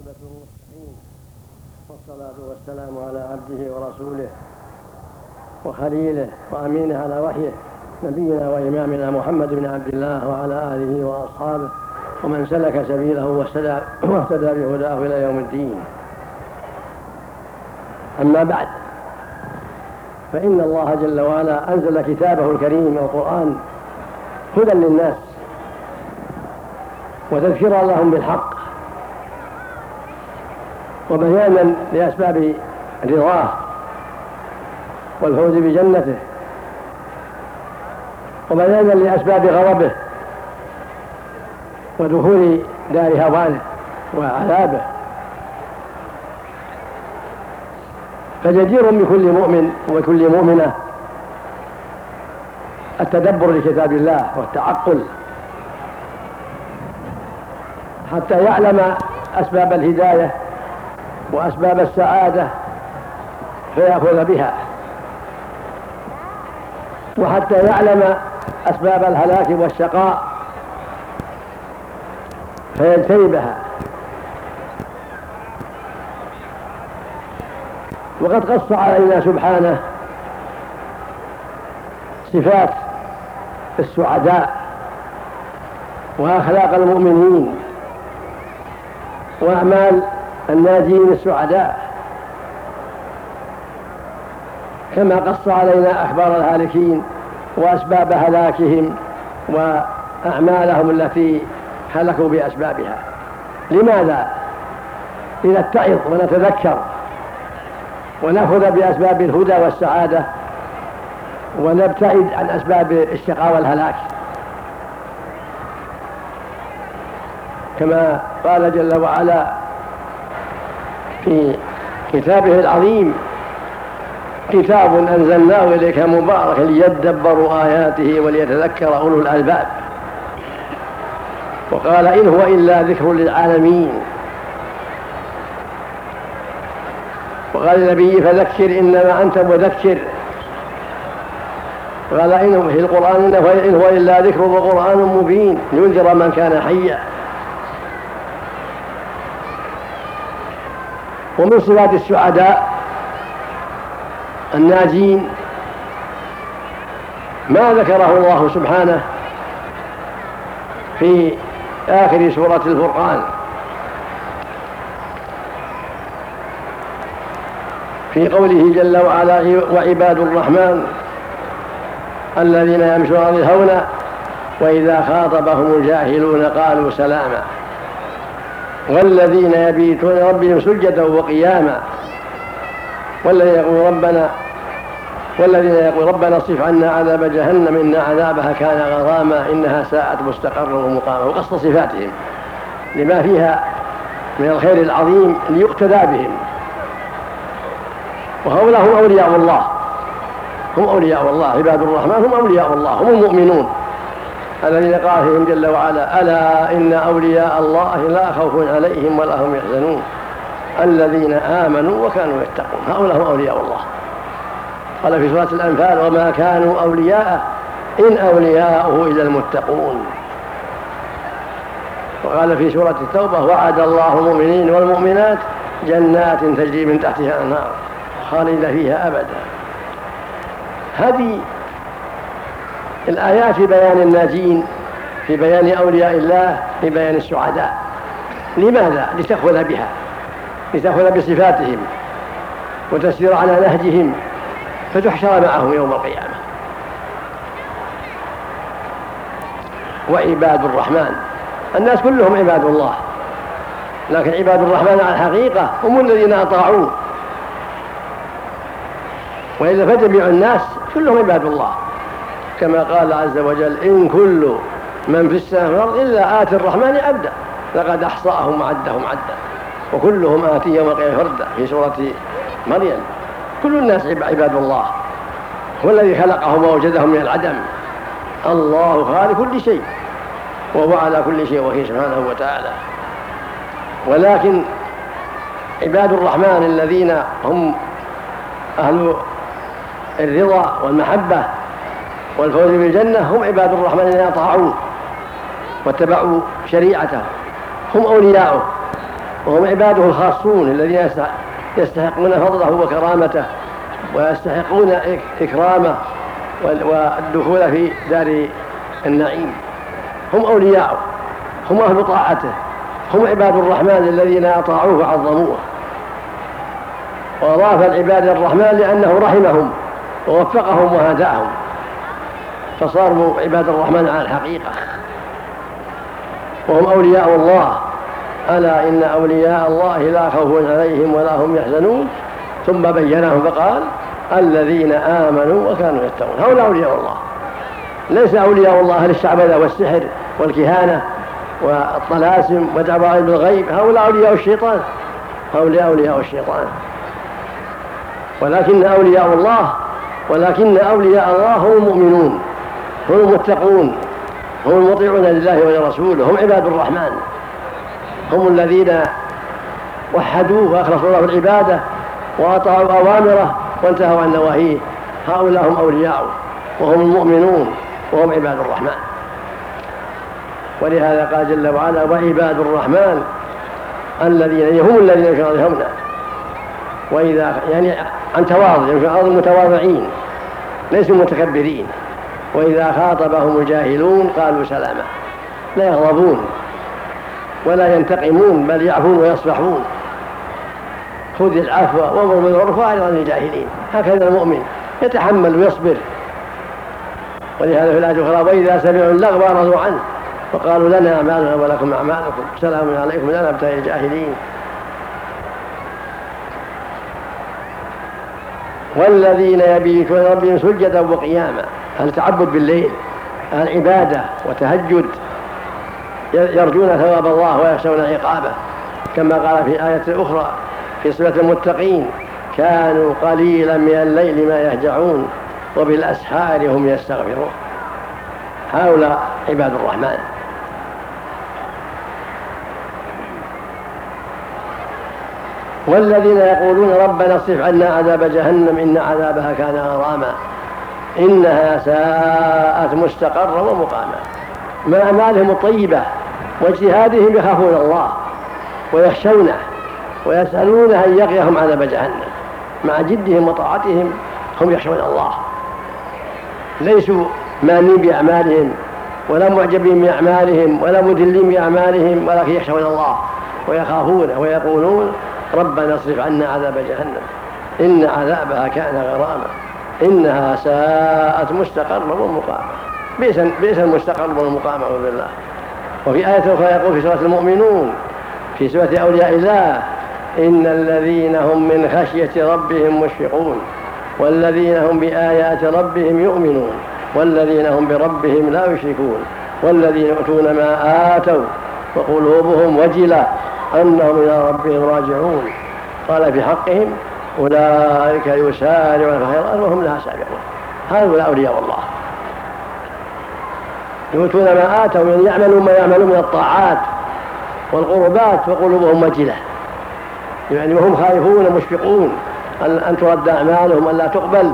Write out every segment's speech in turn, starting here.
العاقبة للمتقين، والصلاة والسلام على عبده ورسوله وخليله وأمينه على وحيه نبينا وإمامنا محمد بن عبد الله وعلى آله وأصحابه ومن سلك سبيله واهتدى بهداه إلى يوم الدين. أما بعد، فإن الله جل وعلا أنزل كتابه الكريم القرآن هدى للناس وتذكيرا لهم بالحق وبيانا لأسباب رضاه والفوز بجنته وبيانا لأسباب غضبه ودخول دار هوانه وعذابه. فجدير بكل مؤمن وكل مؤمنة التدبر لكتاب الله والتعقل حتى يعلم أسباب الهداية وأسباب السعادة فيأخذ بها، وحتى يعلم أسباب الهلاك والشقاء فيجتنبها. وقد قص علينا سبحانه صفات السعداء وأخلاق المؤمنين وأعمال الناجين السعداء، كما قص علينا أخبار الهالكين وأسباب هلاكهم وأعمالهم التي هلكوا بأسبابها. لماذا؟ لنتعظ ونتذكر ونأخذ بأسباب الهدى والسعادة ونبتعد عن أسباب الشقاء والهلاك، كما قال جل وعلا في كتابه العظيم: كتاب أنزلناه إليك مبارك ليدبروا آياته وليتذكر أولو الألباب. وقال: إن هو إلا ذكر للعالمين. وقال النبي: فذكر إنما أنت مذكر. قال: إنه في القرآن إن هو إلا ذكر وقرآن مبين لينذر من كان حيا. ومن صفات السعداء الناجين ما ذكره الله سبحانه في آخر سورة الفرقان في قوله جل وعلا: وعباد الرحمن الذين يمشون على الأرض هونا وإذا خاطبهم الجاهلون قالوا سلاما والذين يبيتون ربهم سجدا وقياما والذين يقول ربنا اصرف عنا عذاب جهنم إن عذابها كان غراما إنها ساءت مستقرا ومقاما. وقص صفاتهم لما فيها من الخير العظيم ليقتدى بهم. وهؤلاء هم أولياء الله، هم أولياء الله. عباد الرحمن هم أولياء الله، هم المؤمنون الذين قال فيهم جل وعلا: ألا إن أولياء الله لا خوف عليهم ولا هم يحزنون الذين آمنوا وكانوا يتقون. هؤلاء هم أولياء الله. قال في سورة الأنفال: وما كانوا أولياءه إن أولياؤه إلا المتقون. وقال في سورة التوبة: وعد الله المؤمنين والمؤمنات جنات تجري من تحتها الأنهار خالدين فيها أبدا. هذه الآيات في بيان الناجين، في بيان أولياء الله، في بيان السعداء. لماذا؟ لتأخذ بها، لتأخذ بصفاتهم وتسير على نهجهم فتحشر معهم يوم القيامة. وعباد الرحمن، الناس كلهم عباد الله، لكن عباد الرحمن على الحقيقة هم الذين أطاعوه، وإذا فجميع الناس كلهم عباد الله، كما قال عز وجل: إن كل من في السماء والأرض إلا آتي الرحمن عبدا لقد أحصاهم وعدهم عدا وكلهم آتي يوم القيامة فردا في سورة مريم. كل الناس عباد الله، هو الذي خلقهم ووجدهم من العدم. الله خالق كل شيء وهو على كل شيء وكيل سبحانه وتعالى. ولكن عباد الرحمن الذين هم أهل الرضا والمحبة والفوز بالجنة هم عباد الرحمن الذين أطاعوه واتبعوا شريعته، هم أولياؤه وهم عباده الخاصون الذين يستحقون فضله وكرامته ويستحقون إكرامه والدخول في دار النعيم. هم أولياءه، هم أهل طاعته، هم عباد الرحمن الذين أطاعوه وعظموه. وأضاف العباد الرحمن لأنه رحمهم ووفقهم وهداهم فصاروا عباد الرحمن على الحقيقة، وهم أولياء الله. ألا إن أولياء الله لا خوف عليهم ولا هم يحزنون، ثم بينهم فقال الذين آمنوا وكانوا يتقون. هؤلاء أولياء الله، ليس أولياء الله أهل الشعبذة والسحر والكهانة والطلاسم ودعوائم الغيب، هؤلاء أولياء الشيطان، هؤلاء أولياء الشيطان. ولكن أولياء الله هم المؤمنون، هم المتقون، هم المطيعون لله ولرسوله، هم عباد الرحمن، هم الذين وحدوه وأخلصوا له العبادة وأطاعوا أوامره وانتهوا عن نواهيه. هؤلاء هم أولياءه وهم المؤمنون وهم عباد الرحمن. ولهذا قال جل وعلا وعباد الرحمن الذين هم الذين يمشون على الأرض هونا، وإذا يعني عن تواضع، يمشون على الأرض متواضعين ليسوا متكبرين، وإذا خاطبهم الجاهلون قالوا سلاما، لا يغضبون ولا ينتقمون بل يعفون ويصفحون. خذ العفو وامر بالعرف واعرض عن الجاهلين. هكذا المؤمن يتحمل ويصبر. ولهذا في الآية الأخرى وإذا سمعوا اللغو أعرضوا عنه وقالوا لنا أعمالنا ولكم أعمالكم سلام عليكم لا نبتغي الجاهلين. والذين يبيتون ربهم سجدا وقياما، التعبد بالليل، العبادة وتهجد، يرجون ثواب الله ويخشون عقابه، كما قال في آية أخرى في صفة المتقين كانوا قليلا من الليل ما يهجعون وبالأسحار هم يستغفرون. هؤلاء عباد الرحمن. والذين يقولون ربنا اصرف عنا عذاب جهنم إن عذابها كان غراما إنها ساءت مستقرا ومقاما. مع أعمالهم الطيبة واجتهادهم يخافون الله ويخشونه ويسألون أن يقيهم عذاب جهنم. مع جدهم وطاعتهم هم يخشون الله، ليسوا مانين بأعمالهم ولا معجبين بأعمالهم ولا مذلين بأعمالهم، ولكن يخشون الله ويخافونه ويقولون ربنا اصرف عنا عذاب جهنم إن عذابها كان غراما إنها ساءت مستقرا ومقاما. بئس المستقر والمقام أعوذ بالله. وفي آية أخرى يقول في سورة المؤمنون في سورة أولياء الله إن الذين هم من خشية ربهم مشفقون والذين هم بآيات ربهم يؤمنون والذين هم بربهم لا يشركون والذين يؤتون ما آتوا وقلوبهم وجلة أنهم إلى ربهم راجعون. قال في حقهم أولئك يسارعون في الخيرات وهم لها سابقون. هؤلاء أولياء الله، يؤتون ما آتوا، يعني يعملون ما يعملون من الطاعات والقربات وقلوبهم وجلة، يعني وهم خائفون ومشفقون أن ترد أعمالهم أن لا تقبل.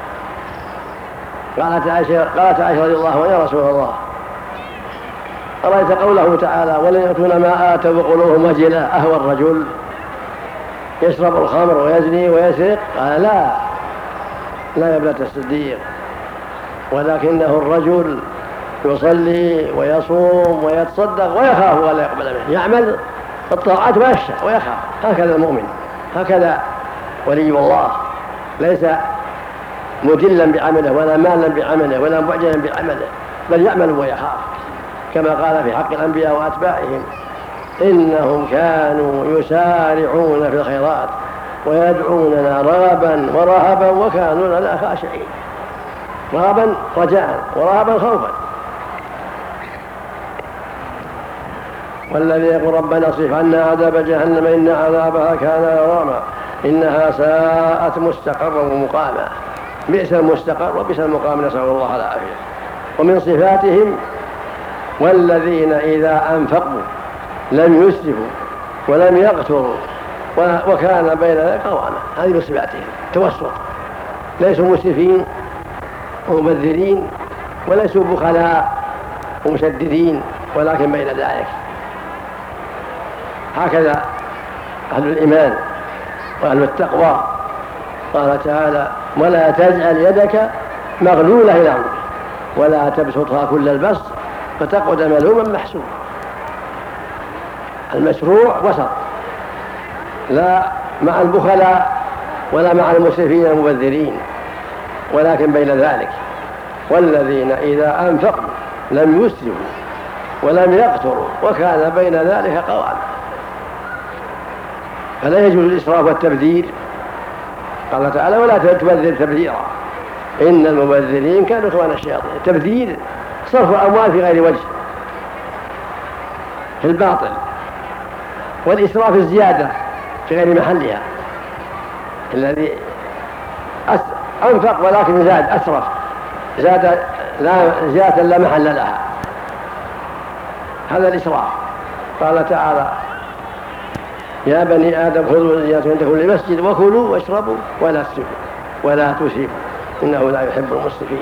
قالت عائشة رضي الله عنها يا رسول الله أرأيت قوله تعالى ولا يؤتون ما آتوا وقلوبهم وجلة أهوى الرجل يشرب الخمر ويزني ويسرق؟ قال لا يا ابنة الصديق، ولكنه الرجل يصلي ويصوم ويتصدق ويخاف ولا يقبل منه، يعمل الطاعات ويخاف. هكذا المؤمن، هكذا ولي الله، ليس مجلا بعمله ولا مالا بعمله ولا معجلا بعمله، بل يعمل ويخاف، كما قال في حق الأنبياء وأتباعهم إنهم كانوا يسارعون في الخيرات ويدعوننا رغبا ورهبا وكانوا لنا خاشعين. رغبا رجاء ورهبا خوفا. والذي يقول ربنا اصرف عنا عذاب جهنم إن عذابها كان غراما إنها ساءت مستقرا ومقاما. بئس المستقر وبئس المقام، نسأل الله العافية. ومن صفاتهم والذين إذا أنفقوا لم يسرفوا ولم يقتروا وكان بين ذلك قواما. هذه من صفاتهم توسط، ليسوا مسرفين ومبذرين وليسوا بخلاء ومشددين، ولكن بين ذلك. هكذا أهل الإيمان وأهل التقوى. قال تعالى: ولا تجعل يدك مغلولة إلى عنقك ولا تبسطها كل البسط فتقعد ملوما محسوبا. المشروع وسط، لا مع البخلاء ولا مع المسرفين المبذرين، ولكن بين ذلك. والذين إذا أنفقوا لم يسرفوا ولم يقتروا وكان بين ذلك قواما. فلا يجوز الإسراف والتبذير. قال تعالى: ولا تبذر تبذيرا إن المبذرين كانوا إخوان الشياطين. التبذير صرف الأموال في غير وجه، في الباطل، والإسراف الزيادة في غير محلها. الذي أنفق ولكن زاد، أسرف، زاد زيادة لا محل لها، هذا الإسراف. قال تعالى: يا بني آدم خذوا زينتكم عند كل مسجد وكلوا واشربوا ولا تسرفوا ولا تسرفوا إنه لا يحب المسرفين.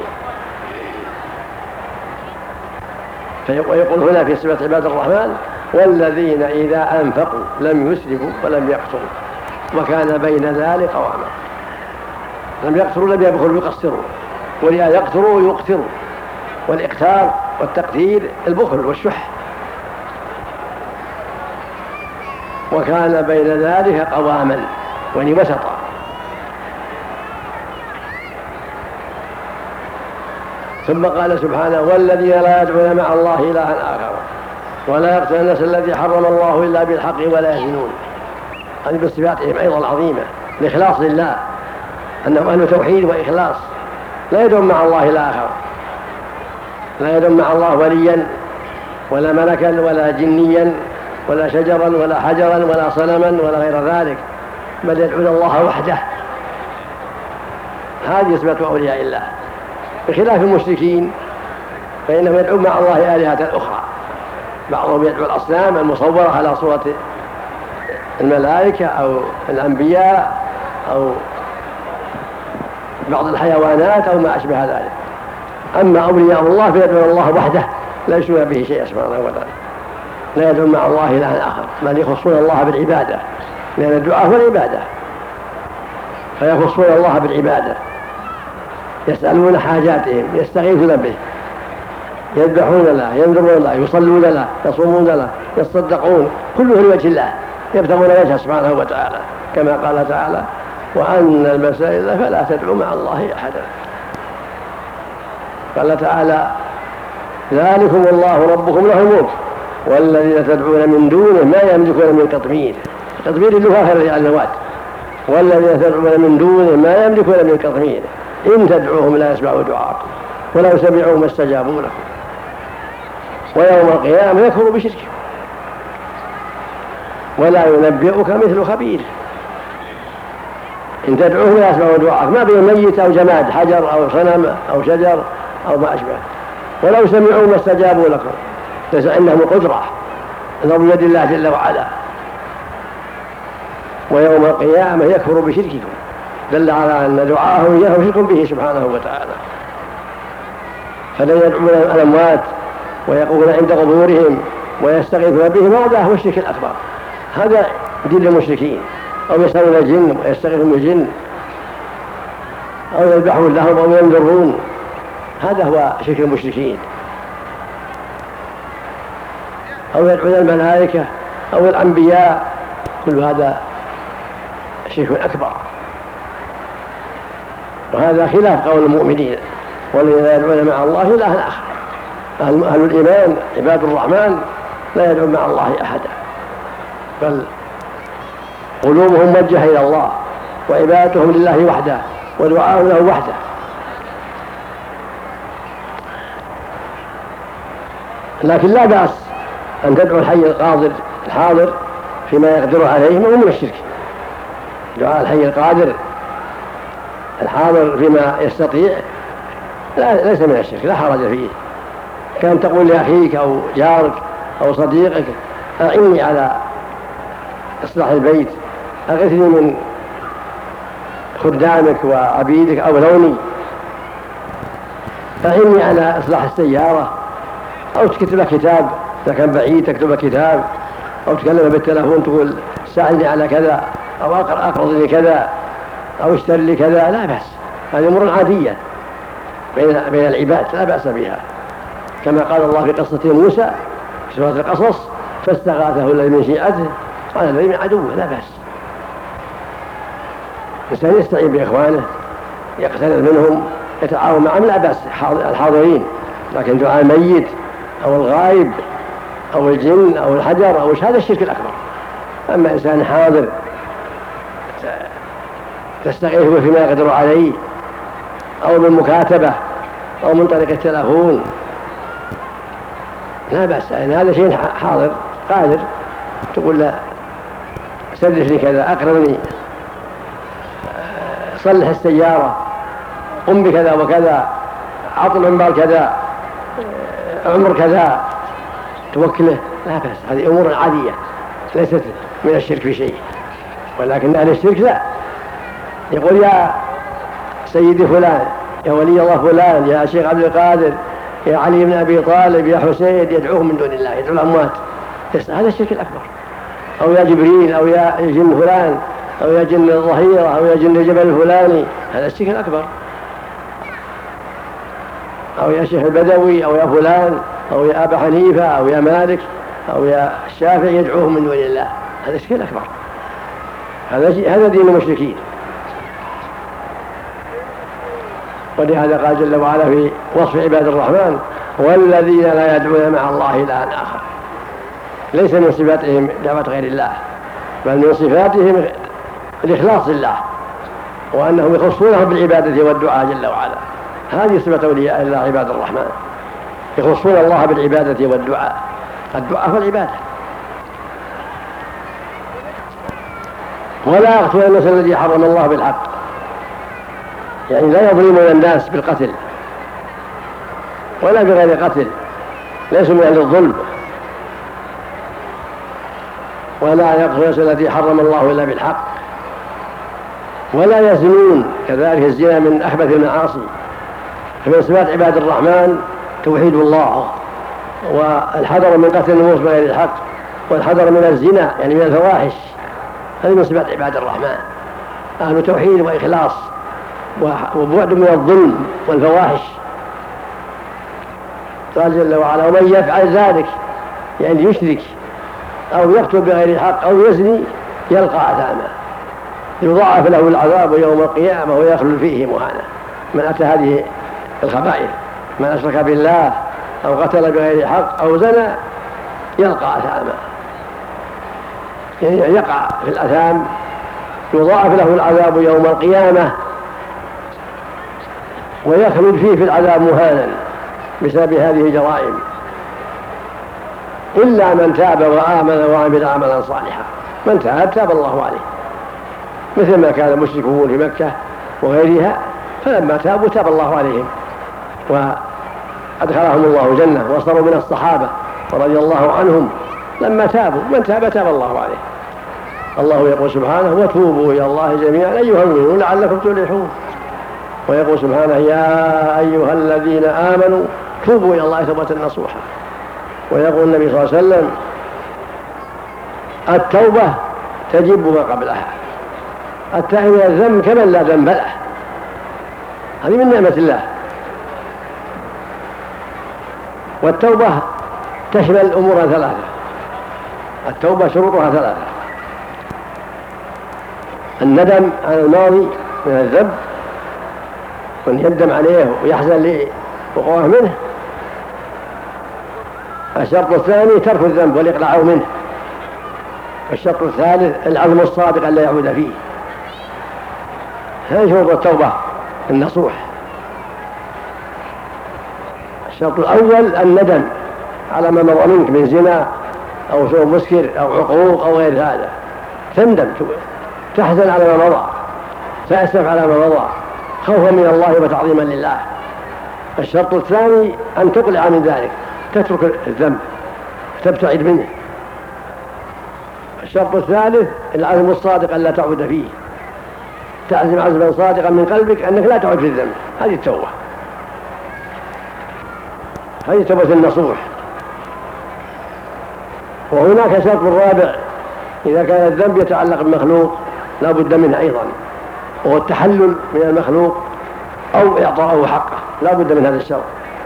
ويقول هنا في صفة عباد الرحمن: والذين إذا أنفقوا لم يسرفوا ولم يقتروا وكان بين ذلك قواما. لم يقتروا، لم يبخلوا، يقصروا، ولأن يقتروا يقتروا. والإقتار والتقتير البخل والشح. وكان بين ذلك قواما، يعني وسطا. ثم قال سبحانه: والذين لا يدعون مع الله إلها آخر ولا يقتلون النفس التي حرم الله إلا بالحق ولا يزنون. هذه بصفاتهم أيضا العظيمة، الإخلاص لله، أنهم أهل توحيد وإخلاص. لا يدعون مع الله إلها آخر، لا يدعون مع الله وليا ولا ملكا ولا جنيا ولا شجرا ولا حجرا ولا صنما ولا غير ذلك، بل يدعون الله وحده. هذه صفة أولياء الله، بخلاف المشركين فإنهم يدعون مع الله آلهة أخرى. بعضهم يدعو الأصنام المصورة على صورة الملائكة أو الأنبياء أو بعض الحيوانات أو ما أشبه ذلك. أما أولياء الله فيدعون الله وحده لا يشركون به شيئا سبحانه وتعالى، لا يدعون مع الله إلها آخر، بل يخصون الله بالعبادة، لأن الدعاء هو العبادة، فيخصون الله بالعبادة، يسألون حاجاتهم، يستغيثون به، يذبحون له، ينذرون له، يصلون له، يصومون له، يصدقون، كله لوجه الله، يبتغون وجهه سبحانه وتعالى، كما قال تعالى: وأن المساجد فلا تدعوا مع الله أحدا. قال تعالى: ذلكم الله ربكم له الملك والذين تدعون من دونه ما يملكون من قطمير. قطمير اللغة هي النواه. والذين تدعون من دونه ما يملكون من قطمير إن تدعوهم لا يسمعوا دعاءكم ولو سمعوا ما استجابوا لكم ويوم القيامة يكفروا بشرككم ولا ينبئك مثل خبير. إن تدعوهم لا يسمعوا دعاءك، ما بين ميت أو جماد، حجر أو صنم أو شجر أو ما أشبه، ولو سمعوا ما استجابوا لكم، ليس عندهم القدرة، الأمر بيد الله جل وعلا. ويوم القيامة يكفر بشرككم، دل على أن دعاءهم إياه شرك به سبحانه وتعالى. فلا يدعون الأموات ويقومون عند قبورهم ويستغيثون بهم، هذا هو الشرك الأكبر، هذا دين المشركين. أو يسألون الجن ويستغيثون بالجن أو يذبحون لهم أو ينذرون، هذا هو شرك المشركين. أو يدعون الملائكة أو الأنبياء، كل هذا شرك أكبر، وهذا خلاف قول المؤمنين والذين يدعون مع الله إلها آخر. أهل الإيمان عباد الرحمن لا يدعون مع الله أحدا، بل قلوبهم موجهة إلى الله وعبادتهم لله وحده ودعاءهم له وحده. لكن لا بأس أن تدعو الحي القادر الحاضر فيما يقدر عليه من الشرك. دعاء الحي القادر الحاضر فيما يستطيع ليس من الشرك، لا حرج فيه. كان تقول لأخيك أو جارك أو صديقك: أعني على إصلاح البيت، أغثني من خدامك وعبيدك أو لوني، أعني على إصلاح السيارة، أو تكتب كتاب إذا كان بعيد تكتب كتاب، أو تكلم بالتلفون تقول ساعدني على كذا، أو أقرضني كذا، أو اشتري لي كذا، لا بأس. هذه أمور عادية بين العباد لا بأس بها، كما قال الله في قصة موسى في سورة القصص: فاستغاثه الذي من شيعته على الذي من عدوه. لا بأس، الإنسان يستعين بإخوانه، يقترب منهم، يتعاون معهم، لا بأس الحاضرين. لكن دعاء الميت أو الغائب أو الجن أو الحجر أو هذا الشرك الأكبر. أما إنسان حاضر تستغيثه فيما يقدر عليه، أو بالمكاتبة أو من طريق التلفون، لا بأس. يعني هذا شيء حاضر قادر، تقول له سلف لي كذا، أقرضني، صلح السيارة، قم بكذا وكذا، عطل عمال كذا، عمر كذا، توكله، لا بأس. هذه أمور عادية ليست من الشرك في شيء. ولكن أهل الشرك لا، يقول: يا سيدي فلان، يا ولي الله فلان، يا شيخ عبد القادر، يا علي بن أبي طالب، يا حسين، يدعوهم من دون الله، يدعو الأموات. هذا الشرك الأكبر. أو يا جبريل، أو يا جن فلان، أو يا جن الظهيرة، أو يا جن الجبل الفلاني، هذا الشرك الأكبر. أو يا شيخ البدوي، أو يا فلان، أو يا أبا حنيفة، أو يا مالك، أو يا الشافعي، يدعوهم من دون الله، هذا الشرك الأكبر. هذا دين المشركين. ولهذا قال جل وعلا في وصف عباد الرحمن: والذين لا يدعون مع الله إلها آخر. ليس من صفاتهم دعوة غير الله، بل من صفاتهم الإخلاص لله، وأنهم يخصونه بالعبادة والدعاء جل وعلا. هذه صفة أولياء الله عباد الرحمن، يخصون الله بالعبادة والدعاء. الدعاء هو العبادة. ولا يقتلون النفس الذي حرم الله بالحق، يعني لا يظلمون الناس بالقتل ولا بغير قتل، ليسوا من أهل الظلم. ولا يقتلون النفس التي حرم الله إلا بالحق، ولا يزنون، كذلك الزنا من أخبث المعاصي. فمن صفات عباد الرحمن توحيد الله، والحذر من قتل النفوس بغير الحق، والحذر من الزنا يعني من الفواحش. هذه من صفات عباد الرحمن، أهل توحيد وإخلاص وبعد من الظلم والفواحش. قال جل وعلا: ومن يفعل ذلك، يعني يشرك أو يقتل بغير الحق أو يزني يلقى عذابا يضاعف له العذاب يوم القيامة ويخلد فيه مهانا. من أتى هذه الخبائث، من أشرك بالله أو قتل بغير حق أو زنى يلقى أثاما، يعني يقع في الأثام، يضاعف له العذاب يوم القيامة ويخلد فيه في العذاب مهانا بسبب هذه الجرائم، إلا من تاب وآمن وعمل عملا صالحا. من تاب الله عليه، مثل ما كان المشركون في مكة وغيرها، فلما تابوا تاب الله عليهم وأدخلهم الله الجنة، وصاروا من الصحابة رضي الله عنهم لما تابوا. من تاب الله عليه. الله يقول سبحانه: وتوبوا إلى الله جميعا أيها المؤمنون لعلكم تفلحون. ويقول سبحانه: يا أيها الذين آمنوا توبوا إلى الله توبة نصوحا. ويقول النبي صلى الله عليه وسلم: التوبة تجب ما قبلها، التائب من الذنب كمن لا ذنب له. هذه من نعمة الله. والتوبة تشمل أمور ثلاثة. التوبة شروطها ثلاثة: الندم على الماضي من الذنب، وأن يندم عليه ويحزن لوقوعه منه. الشرط الثاني ترك الذنب والإقلاع منه. الشرط الثالث العزم الصادق أن لا يعود فيه. هذه شروط التوبة النصوح. الشرط الأول الندم على ما مضى منك من زنا أو شرب مسكر أو عقوق أو غير هذا، تندم، تحزن على ما مضى، تأسف على ما مضى خوفا من الله وتعظيما لله. الشرط الثاني أن تقلع من ذلك، تترك الذنب، تبتعد منه. الشرط الثالث العزم الصادق أن لا تعود فيه، تعزم عزما صادقا من قلبك أنك لا تعود في الذنب. هذه التوبة، هذه توبة النصوح. وهناك شرط رابع إذا كان الذنب يتعلق بمخلوق لا بد منه أيضا، وهو التحلل من المخلوق أو إعطاءه حقه، لا بد من هذا الشرط.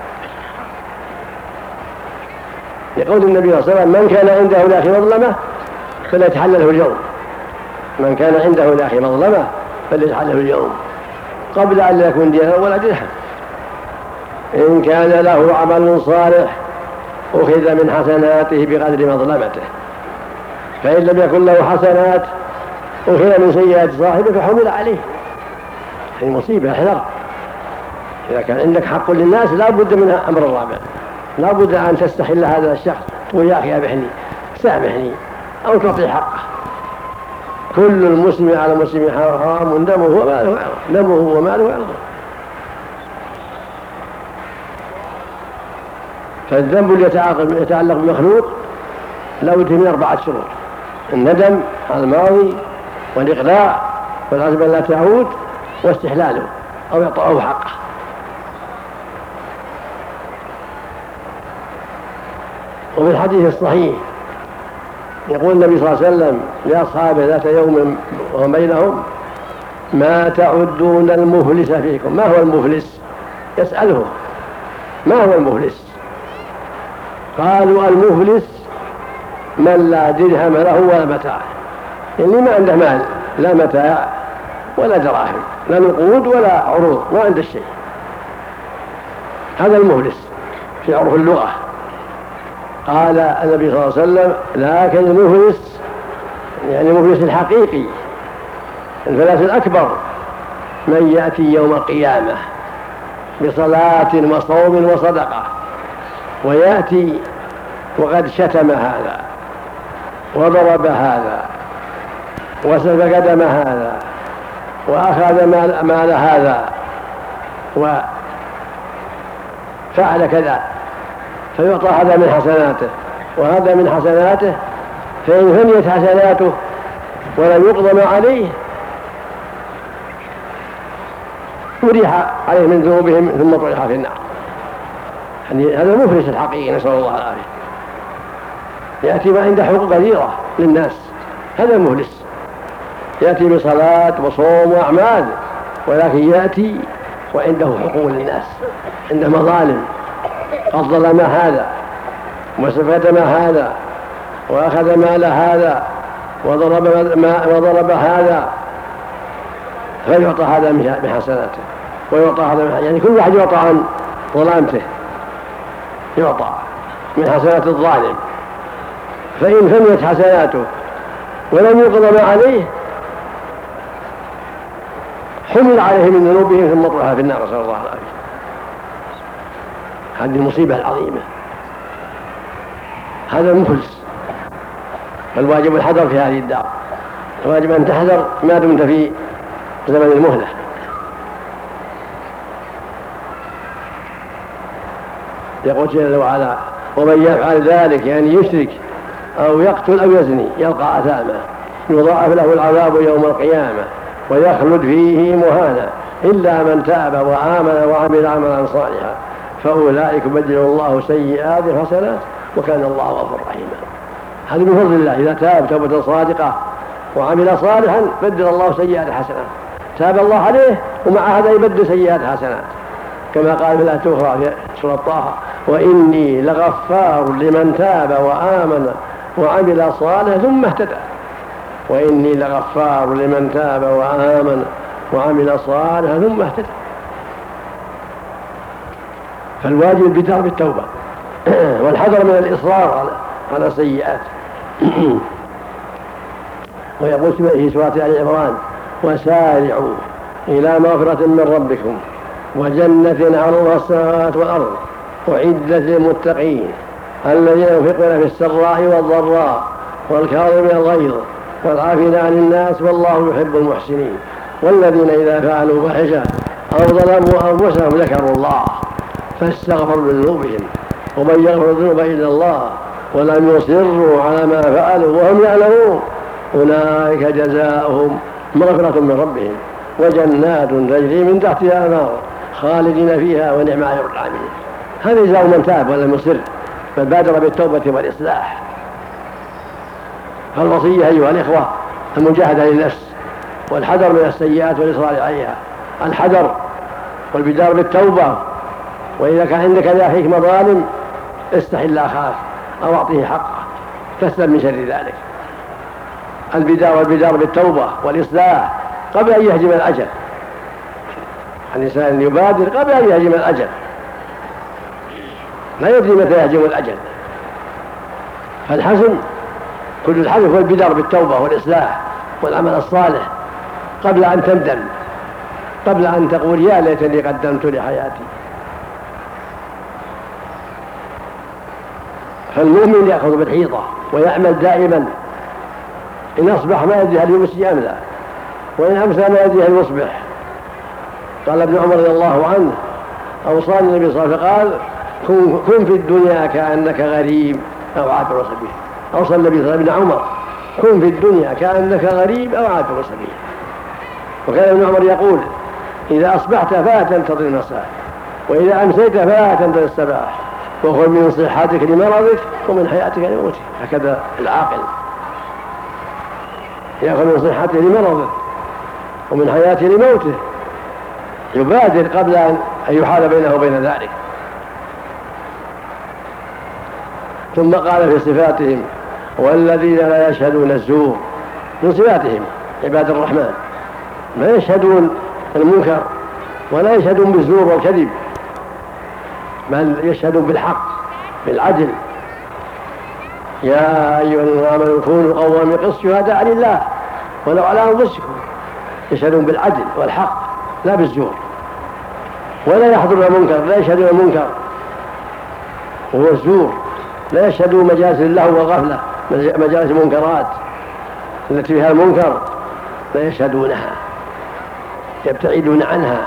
لقول النبي صلى الله عليه وسلم: من كان عنده لأخي مظلمة فليتحلله اليوم. من كان عنده لأخي مظلمة فليتحلله اليوم قبل أن لا يكون دينار ولا درهم. إن كان له عمل صالح أخذ من حسناته بقدر مظلمته، فإن لم يكن له حسنات أخذ من سيئات صاحبه فحمل عليه. هذه مصيبة حذر. إذا كان عندك حق للناس لا بد من أمر الرابع، لا بد أن تستحل هذا الشخص، تقول: يا أخي أبحني، سامحني، أو تعطي حقه. كل المسلم على المسلم حرام دمه وماله وعرضه. فالذنب اللي يتعلق بمخلوق لا بد من 4 شروط: الندم على الماضي، والإقلاع، والعزم لا تعود، واستحلاله أو إعطاءه حقه. وفي الحديث الصحيح يقول النبي صلى الله عليه وسلم لأصحابه ذات يوم وهم بينهم: ما تعدون المفلس فيكم؟ ما هو المفلس؟ يسأله: ما هو المفلس؟ قالوا: المفلس من لا درهم له ولا متاع، يعني ما عنده مال، لا متاع ولا دراهم، لا نقود ولا عروض، ما عنده شيء. هذا المفلس في عرف اللغة. قال النبي صلى الله عليه وسلم: لكن المفلس يعني المفلس الحقيقي، الفلاس الأكبر، من يأتي يوم القيامة بصلاة وصوم وصدقة، ويأتي وقد شتم هذا وضرب هذا وسفك دم هذا وأخذ مال هذا وفعل كذا، فيعطى هذا من حسناته وهذا من حسناته، فإن فنيت حسناته ولم يقضم عليه مريح عليه من ذنوبهم ثم طرح في النار. هذا المفلس الحقيقي، نسأل الله العافية. يأتي ما عنده حقوق كثيرة للناس، هذا المفلس. يأتي بصلاة وصوم وأعمال، ولكن يأتي وعنده حقوق للناس، عنده مظالم، قد ظلم هذا وسفك دم هذا وأخذ مال هذا وضرب هذا، فيعطى هذا من حسناته ويعطى هذا يعني كل واحد يعطى عن ظلامته، يعطى من حسنات الظالم. فإن فنيت حسناته ولم يقضم عليه حمل عليه من ذنوبهم ثم طرح في النار، نسأل الله العافية. هذه المصيبة العظيمة، هذا المفلس. فالواجب الحذر في هذه الدار، الواجب أن تحذر ما دمت في زمن المهلة. يقول جل وعلا: ومن يفعل ذلك يعني يشرك أو يقتل أو يزني يلقى أثاما يضاعف له العذاب يوم القيامة ويخلد فيه مهانا إلا من تاب وآمن وعمل عملا صالحا فأولئك يبدل الله سيئات حسنات وكان الله غفورا رحيما. هذا من فضل الله، إذا تاب توبة صادقة وعمل صالحا بدل الله سيئات حسنات، تاب الله عليه ومع هذا يبدل سيئات حسنات، كما قال في الآية الأخرى في سورة طه: وإني لغفار لمن تاب وآمن وعمل صالحا ثم اهتدى. وإني لغفار لمن تاب وآمن وعمل صالحا ثم اهتدى. فالواجب البدار بالتوبة والحذر من الإصرار على السيئات. ويقول في سورة آل عمران: وسارعوا إلى مغفرة من ربكم وجنة عرضها السماوات والأرض أعدت للمتقين الذين ينفقون في السراء والضراء والكاظمين الغيظ والعافين عن الناس والله يحب المحسنين والذين إذا فعلوا فاحشة أو ظلموا أنفسهم ذكروا الله فاستغفروا لذنوبهم ومن يغفر الذنوب إلا الله ولم يصروا على ما فعلوا وهم يعلمون أولئك جزاؤهم مغفرة من ربهم وجنات تجري من تحتها الأنهار خالدين فيها ونعم أجر العاملين. هذا جزاء من تاب ولم يصر بل بادر بالتوبة والإصلاح. فالوصية أيها الإخوة المجاهدة للنفس والحذر من السيئات والإصرار عليها، الحذر والبدار بالتوبة، وإذا كان عندك لأخيك مظالم استحل أخاك أو أعطيه حقه تسلم من شر ذلك. البدار بالتوبة والإصلاح قبل أن يهجم الأجل، الإنسان يبادر قبل أن يهجم الأجل، لا يدري متى يهجم الأجل. فالحزم كل الحزم هو البدار بالتوبة والإصلاح والعمل الصالح قبل أن تندم، قبل أن تقول يا ليتني قدمت لحياتي. فالمؤمن يأخذ بالحيطة ويعمل دائما، إن أصبح ما يدري هل يمسي أم لا، وإن أمسى ما يدري هل يصبح. قال ابن عمر رضي الله عنه أوصاني النبي صلى الله عليه وسلم قال كن في الدنيا كأنك غريب أو عابر سبيل. أوصى النبي صلى الله عليه وسلم ابن عمر كن في الدنيا كأنك غريب أو عابر سبيل. وكان ابن عمر يقول إذا أصبحت فلا تنتظر المساء، وإذا أمسيت فلا تنتظر الصباح، وخذ من صحتك لمرضك ومن حياتك لموتك. هكذا العاقل يأخذ من صحته لمرضه ومن حياته لموته، يبادر قبل أن يحال بينه وبين ذلك. ثم قال في صفاتهم والذين لا يشهدون الزور، من صفاتهم عباد الرحمن لا يشهدون المنكر ولا يشهدون بالزور والكذب، بل يشهدون بالحق بالعدل. يا أيها الذين آمنوا كونوا قوامين بالقسط شهداء لله ولو على أنفسكم. يشهدون بالعدل والحق لا بالزور، ولا يحضرون المنكر، لا يشهدون المنكر وهو الزور، لا يشهدون مجالس اللهو والغفلة، مجالس المنكرات التي فيها المنكر لا يشهدونها، يبتعدون عنها.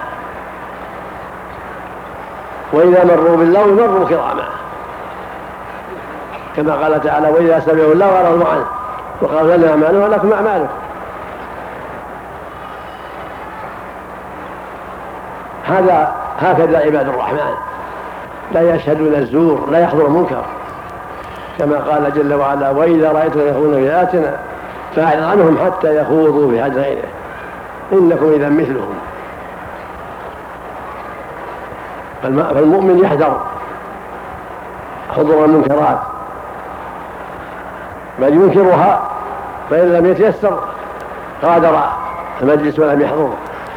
وإذا مروا باللغو مروا كراما، كما قال تعالى وإذا سمعوا اللغو أعرضوا عنه وقالوا لنا أعمالنا ولكم أعمالكم. هكذا عباد الرحمن لا يشهدون الزور، لا يحضر المنكر، كما قال جل وعلا وإذا رأيتهم يخوضون في آياتنا فأعرض عنهم حتى يخوضوا في حديث غيره إنكم إذا مثلهم. فالمؤمن يحذر حضور المنكرات بل ينكرها، فإن لم يتيسر غادر المجلس ولم يحضره،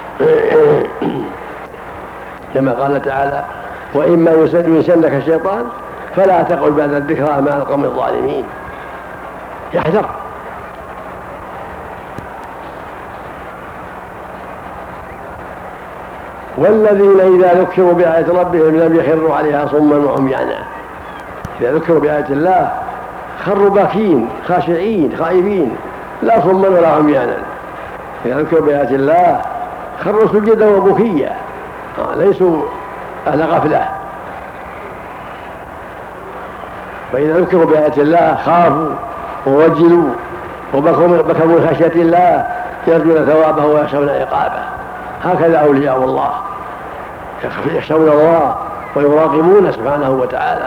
كما قال تعالى وإما ينسينك الشيطان فلا تقعد بعد الذكرى مع القوم الظالمين. يحذر. والذين إذا ذكروا بآيات ربهم لم يخروا عليها صما وعميانا. إذا ذكروا بآيات الله خروا باكين خاشعين خائفين، لا صما ولا عميانا. إذا ذكروا بآيات الله خروا سجدا وبكيا، ليسوا أهل غفلة. فإذا ذكروا بآيات الله خافوا ووجلوا وبكوا من خشية الله، يرجون ثوابه ويخشون عقابه. هكذا أولياء الله يخشون الله ويراقبون سبحانه وتعالى.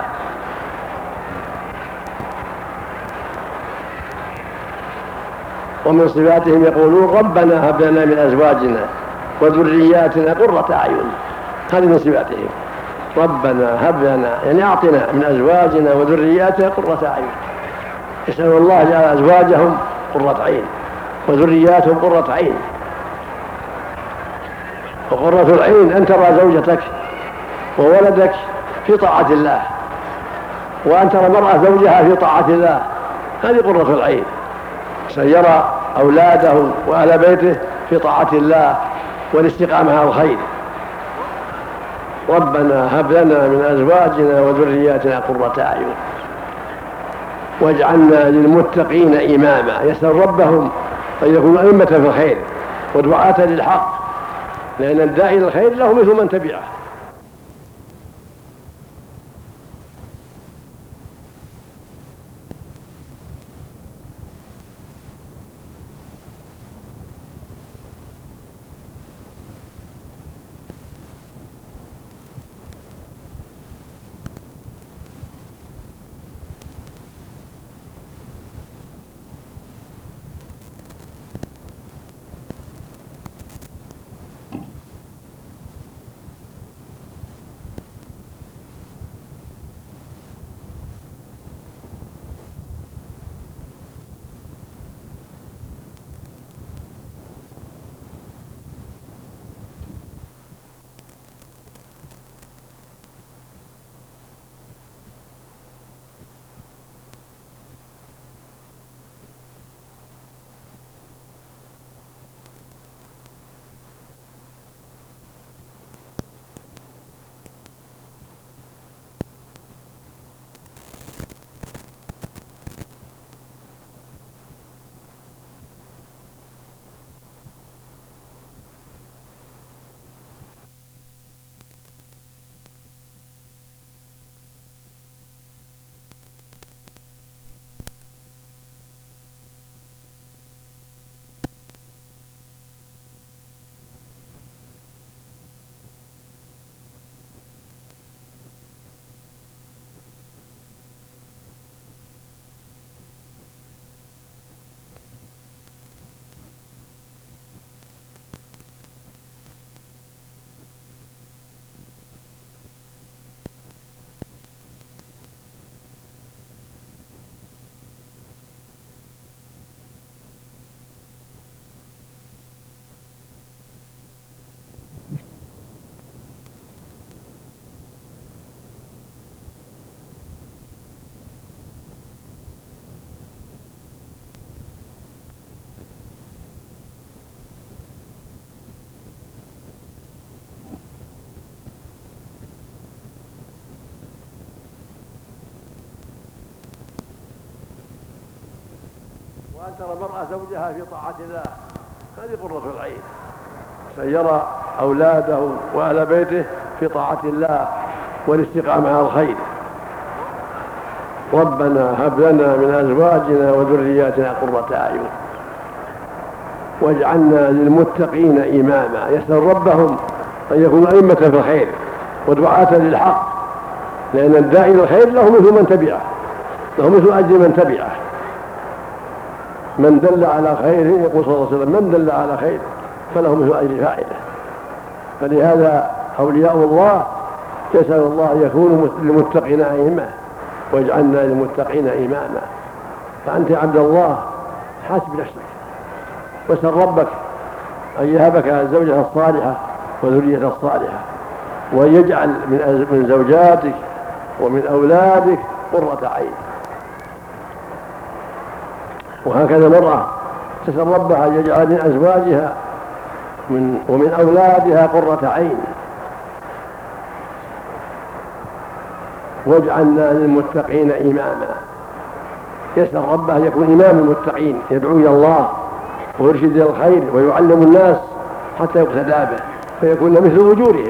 ومن صفاتهم يقولون ربنا هب لنا من أزواجنا وذرياتنا قرة أعين. هذه من صفاتهم، ربنا هب لنا يعني أعطنا من أزواجنا وذرياتنا قرة أعين. يسأل الله جعل أزواجهم قرة عين وذرياتهم قرة عين. وقرة العين أن ترى زوجتك وولدك في طاعة الله، وأن ترى المرأة زوجها في طاعة الله، هذه قرة العين. سيرى أولاده وأهل بيته في طاعة الله والاستقامة على الخير. ربنا هب لنا من أزواجنا وذرياتنا قرة أعين واجعلنا للمتقين إماما. يسأل ربهم أن يكونوا أئمة في الخير ودعاة للحق، لأن الداعي إلى الخير له مثل من تبعه. وأن ترى المرأة زوجها في طاعة الله هذه قرة العين، سيرى أولاده وأهل بيته في طاعة الله والاستقامة على الخير. ربنا هب لنا من أزواجنا وذرياتنا قرة أعين واجعلنا للمتقين إماما. يسأل ربهم أن يكونوا أئمة في الخير ودعاة للحق، لأن الداعي للخير له مثل من تبعه، له مثل أجر من تبعه. من دل على خير، يقول صلى الله عليه وسلم: من دل على خير فله مثل أجر فاعله. فلهذا أولياء الله يسأل الله أن يكونوا للمتقين أئمة واجعلنا للمتقين إماما. فأنت عبد الله حاسب نفسك واسأل ربك أن يهبك الزوجة الصالحة وذرية الصالحة، وأن يجعل من زوجاتك ومن أولادك قرة عين. وهكذا المرأة تسأل ربها أن يجعل من أزواجها ومن أولادها قرة عين. واجعلنا للمتقين إماما. يسأل ربه أن يكون إمام المتقين، يدعو إلى الله ويرشد إلى الخير ويعلم الناس حتى يقتدى به فيكون مثل وجورهم.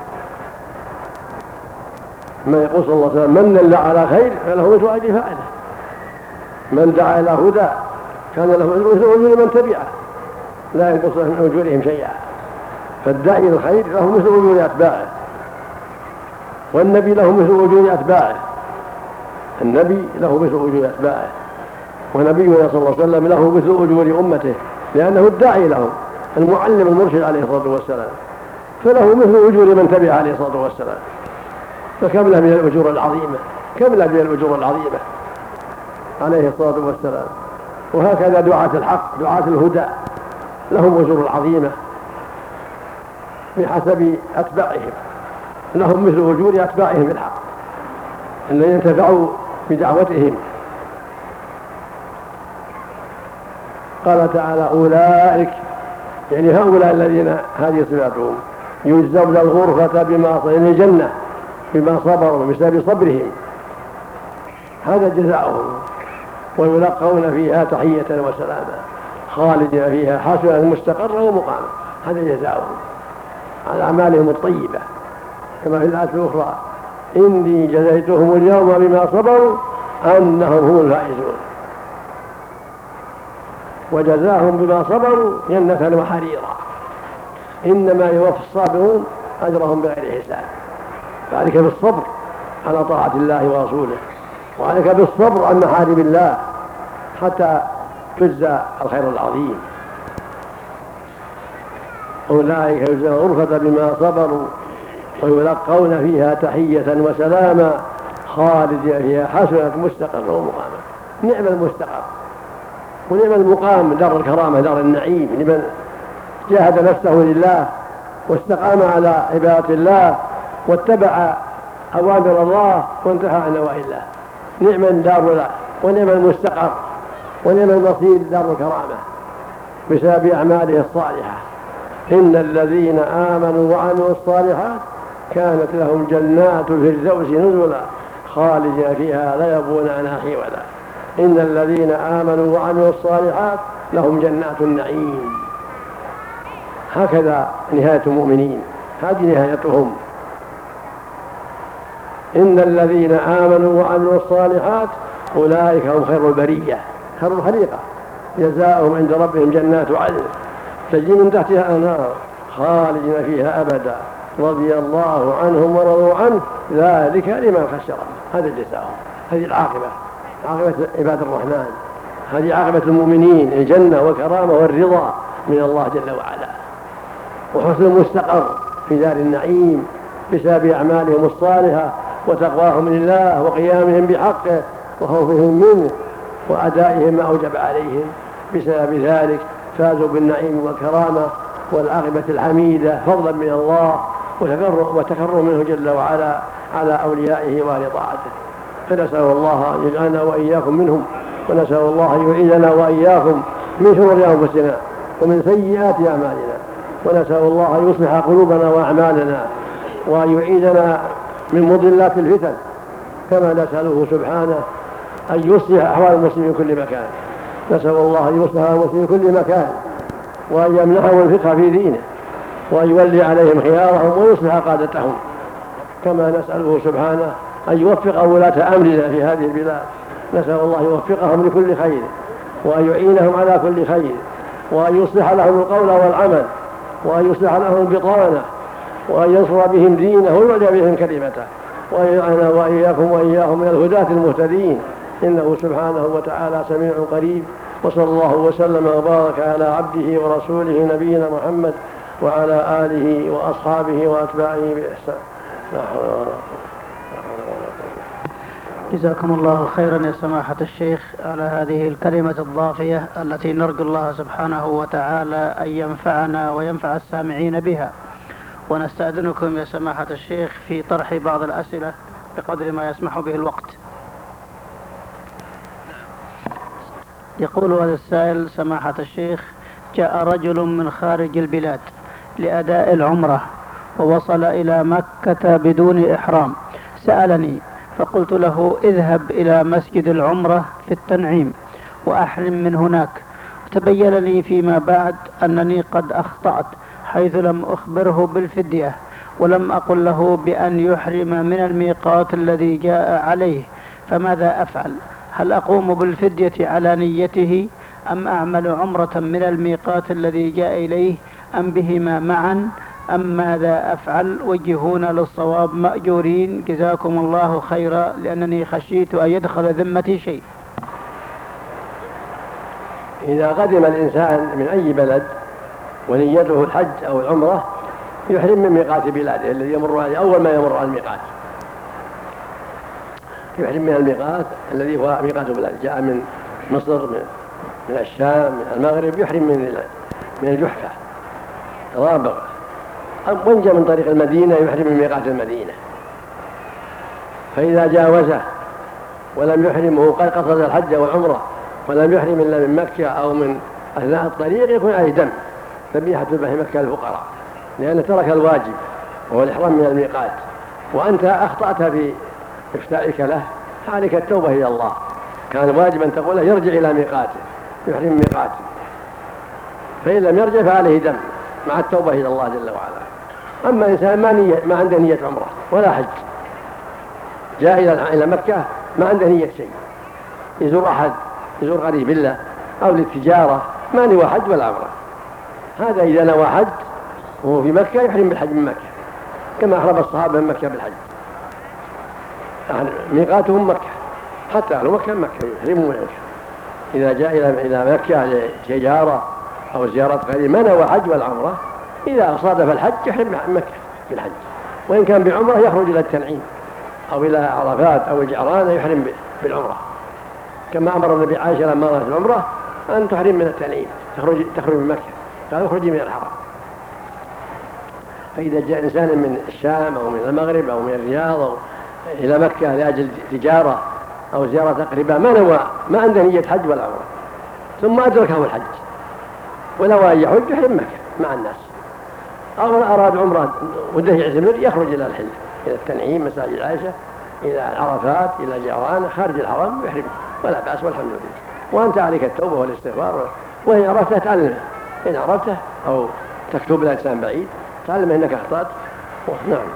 ما يقول صلى الله عليه وسلم: من دل على خير فله مثل أجر فاعله. من دعا إلى هدى كان له مثل أجور من تبعه لا ينقص من أجورهم شيئا. فالداعي للخير له مثل أجور أتباعه، والنبي له مثل أجور أتباعه. النبي له مثل أجور أتباعه، ونبينا صلى الله عليه وسلم له مثل أجور أمته، لأنه الداعي لهم المعلم المرشد عليه الصلاة والسلام، فله مثل أجور من تبع عليه الصلاة والسلام. فكم له من الأجور العظيمة، كم له من الأجور العظيمة عليه الصلاة والسلام. وهكذا دعاة الحق دعاة الهدى لهم أجور عظيمة بحسب أتباعهم، لهم مثل أجور أتباعهم بالحق الذين ينتفعوا بدعوتهم. قال تعالى: أولئك، يعني هؤلاء الذين هذه صفاتهم، يجزون الغرفة بما صبروا، الجنة بما صبروا بسبب صبرهم، هذا جزاؤهم. ويلقون فيها تحية وسلاما خالدين فيها حسنة مستقرا ومقاما، هذا جزاؤهم على أعمالهم الطيبة. كما في الآية الأخرى: إني جزيتهم اليوم بما صبروا أنهم هم الفائزون. وجزاهم بما صبروا جنة وحريرا، إنما يوفى الصابرون أجرهم بغير حساب. فعليك بالصبر على طاعة الله ورسوله، وعليك بالصبر عن محارم الله حتى تجزى الخير العظيم. أولئك يجزون الغرفة بما صبروا ويلقون فيها تحية وسلاما خالدين فيها حسنة مستقرا ومقاما. نعم المستقر ونعم المقام، دار الكرامة دار النعيم، لمن جاهد نفسه لله واستقام على عبادة الله واتبع أوامر الله وانتهى عن نواهي الله. نعم الدار ونعم المستقر ونعم المصير دار الكرامة بسبب أعماله الصالحة. إن الذين آمنوا وعملوا الصالحات كانت لهم جنات الفردوس نزلا خالدين فيها لا يبغون عنها حولا. إن الذين آمنوا وعملوا الصالحات لهم جنات النعيم. هكذا نهاية المؤمنين، هذه نهايتهم. إن الذين آمنوا وعملوا الصالحات أولئك هم خير البرية، خير الخليقة، جزاؤهم عند ربهم جنات عدن تجري من تحتها الأنهار خالدين فيها أبدا رضي الله عنهم ورضوا عنه ذلك لمن خشي ربه. هذا جزاؤهم، هذه العاقبة، عاقبة عباد الرحمن، هذه عاقبة المؤمنين، الجنة والكرامة والرضا من الله جل وعلا، وحسن المستقر في دار النعيم بسبب أعمالهم الصالحة وتقواهم لله وقيامهم بحقه وخوفهم منه وأدائهم ما أوجب عليهم. بسبب ذلك فازوا بالنعيم والكرامة والعاقبة الحميدة فضلا من الله وتكرم منه جل وعلا على أوليائه وأهل طاعته. فنسأل الله أن يجعلنا وإياكم منهم، ونسأل الله أن يعيذنا وإياكم من شرور أنفسنا ومن سيئات أعمالنا، ونسأل الله أن يصلح قلوبنا وأعمالنا وأن يعيذنا من مضلات الفتن، كما نسأله سبحانه أن يصلح أحوال المسلمين في كل مكان نسأل الله أن يصلحهم في كل مكان، وأن يمنحهم الفقه في دينه، وأن يولي عليهم خيارهم ويصلح قادتهم، كما نسأله سبحانه أن يوفق ولاة أمرنا في هذه البلاد. نسأل الله يوفقهم لكل خير، وأن يعينهم على كل خير، وأن يصلح لهم القول والعمل، وأن يصلح لهم البطانة، وأن ينصر بهم دينه ويعلي بهم كلمته، وأن يجعلنا وإياكم وإياهم من الهداة المهتدين، إنه سبحانه وتعالى سميع قريب. وصلى الله وسلم وبارك على عبده ورسوله نبينا محمد وعلى آله وأصحابه وأتباعه بإحسان. جزاكم الله خيرا يا سماحة الشيخ على هذه الكلمة الضافية التي نرجو الله سبحانه وتعالى أن ينفعنا وينفع السامعين بها. ونستأذنكم يا سماحة الشيخ في طرح بعض الأسئلة بقدر ما يسمح به الوقت. يقول هذا السائل: سماحة الشيخ، جاء رجل من خارج البلاد لأداء العمرة ووصل إلى مكة بدون إحرام، سألني فقلت له: اذهب إلى مسجد العمرة في التنعيم وأحرم من هناك. تبين لي فيما بعد أنني قد أخطأت، حيث لم أخبره بالفدية، ولم أقل له بأن يحرم من الميقات الذي جاء عليه، فماذا أفعل؟ هل أقوم بالفدية على نيته، أم أعمل عمرة من الميقات الذي جاء إليه، أم بهما معا، أم ماذا أفعل؟ وجهونا للصواب مأجورين، جزاكم الله خيرا، لأنني خشيت أن يدخل ذمتي شيء. إذا قدم الإنسان من أي بلد ونيته الحج أو العمرة يحرم من ميقات بلاده الذي يمر عليه أول ما يمر على الميقات، يحرم من الميقات الذي هو ميقات بلاد، جاء من مصر من الشام من المغرب يحرم من الجحفة رابغ، وإن جاء من طريق المدينة يحرم من ميقات المدينة. فإذا جاوزه ولم يحرمه قد قصد الحج والعمرة ولم يحرم إلا من مكة أو من أثناء الطريق يكون عليه دم، ذبيحة تذبح مكة للفقراء، لأنه ترك الواجب وهو الإحرام من الميقات، وأنت أخطأت في إفتائك له، فعليك التوبة إلى الله. كان واجبا أن تقول له يرجع إلى ميقاته، يحرم من ميقاته، فإن لم يرجع فعليه دم مع التوبة إلى الله جل وعلا. أما إنسان ما عنده نية عمرة ولا حج، جاء إلى مكة ما عنده نية شيء، يزور أحد، يزور قريب الله أو للتجارة، ما نوى حج ولا عمرة، هذا إذا نوى حج وهو في مكة يحرم بالحج من مكة، كما أحرم الصحابة من مكة بالحج، يعني ميقاتهم مكة، حتى أهل مكة يحرموا من مكة. إذا جاء إلى مكة لتجارة أو زيارة قريب ما نوى حج ولا عمرة، إذا صادف الحج يحرم مكة بالحج، وإن كان بعمرة يخرج إلى التنعيم أو إلى عرفات أو الجعرانة يحرم بالعمرة، كما أمر النبي عائشة لما رأت العمرة أن تحرم من التنعيم، تخرج من مكة، قال اخرجي من الحرم. فإذا جاء إنسان من الشام أو من المغرب أو من الرياض أو إلى مكة لأجل تجارة أو زيارة أقرباء ما عنده نية حج ولا عمرة، ثم أدركه الحج ولو أن يحج يحرم مكة مع الناس، أو أراد عمرة وده يعتمر يخرج إلى الحل، إلى التنعيم مساجد عائشة، إلى عرفات، إلى جعرانة خارج الحرم يحرم، ولا بأس والحمد لله. وأنت عليك التوبة والاستغفار، وإن عرفته تعلمه، إن عرفته أو تكتب لإنسان بعيد تعلمه إنك أخطأت. نعم.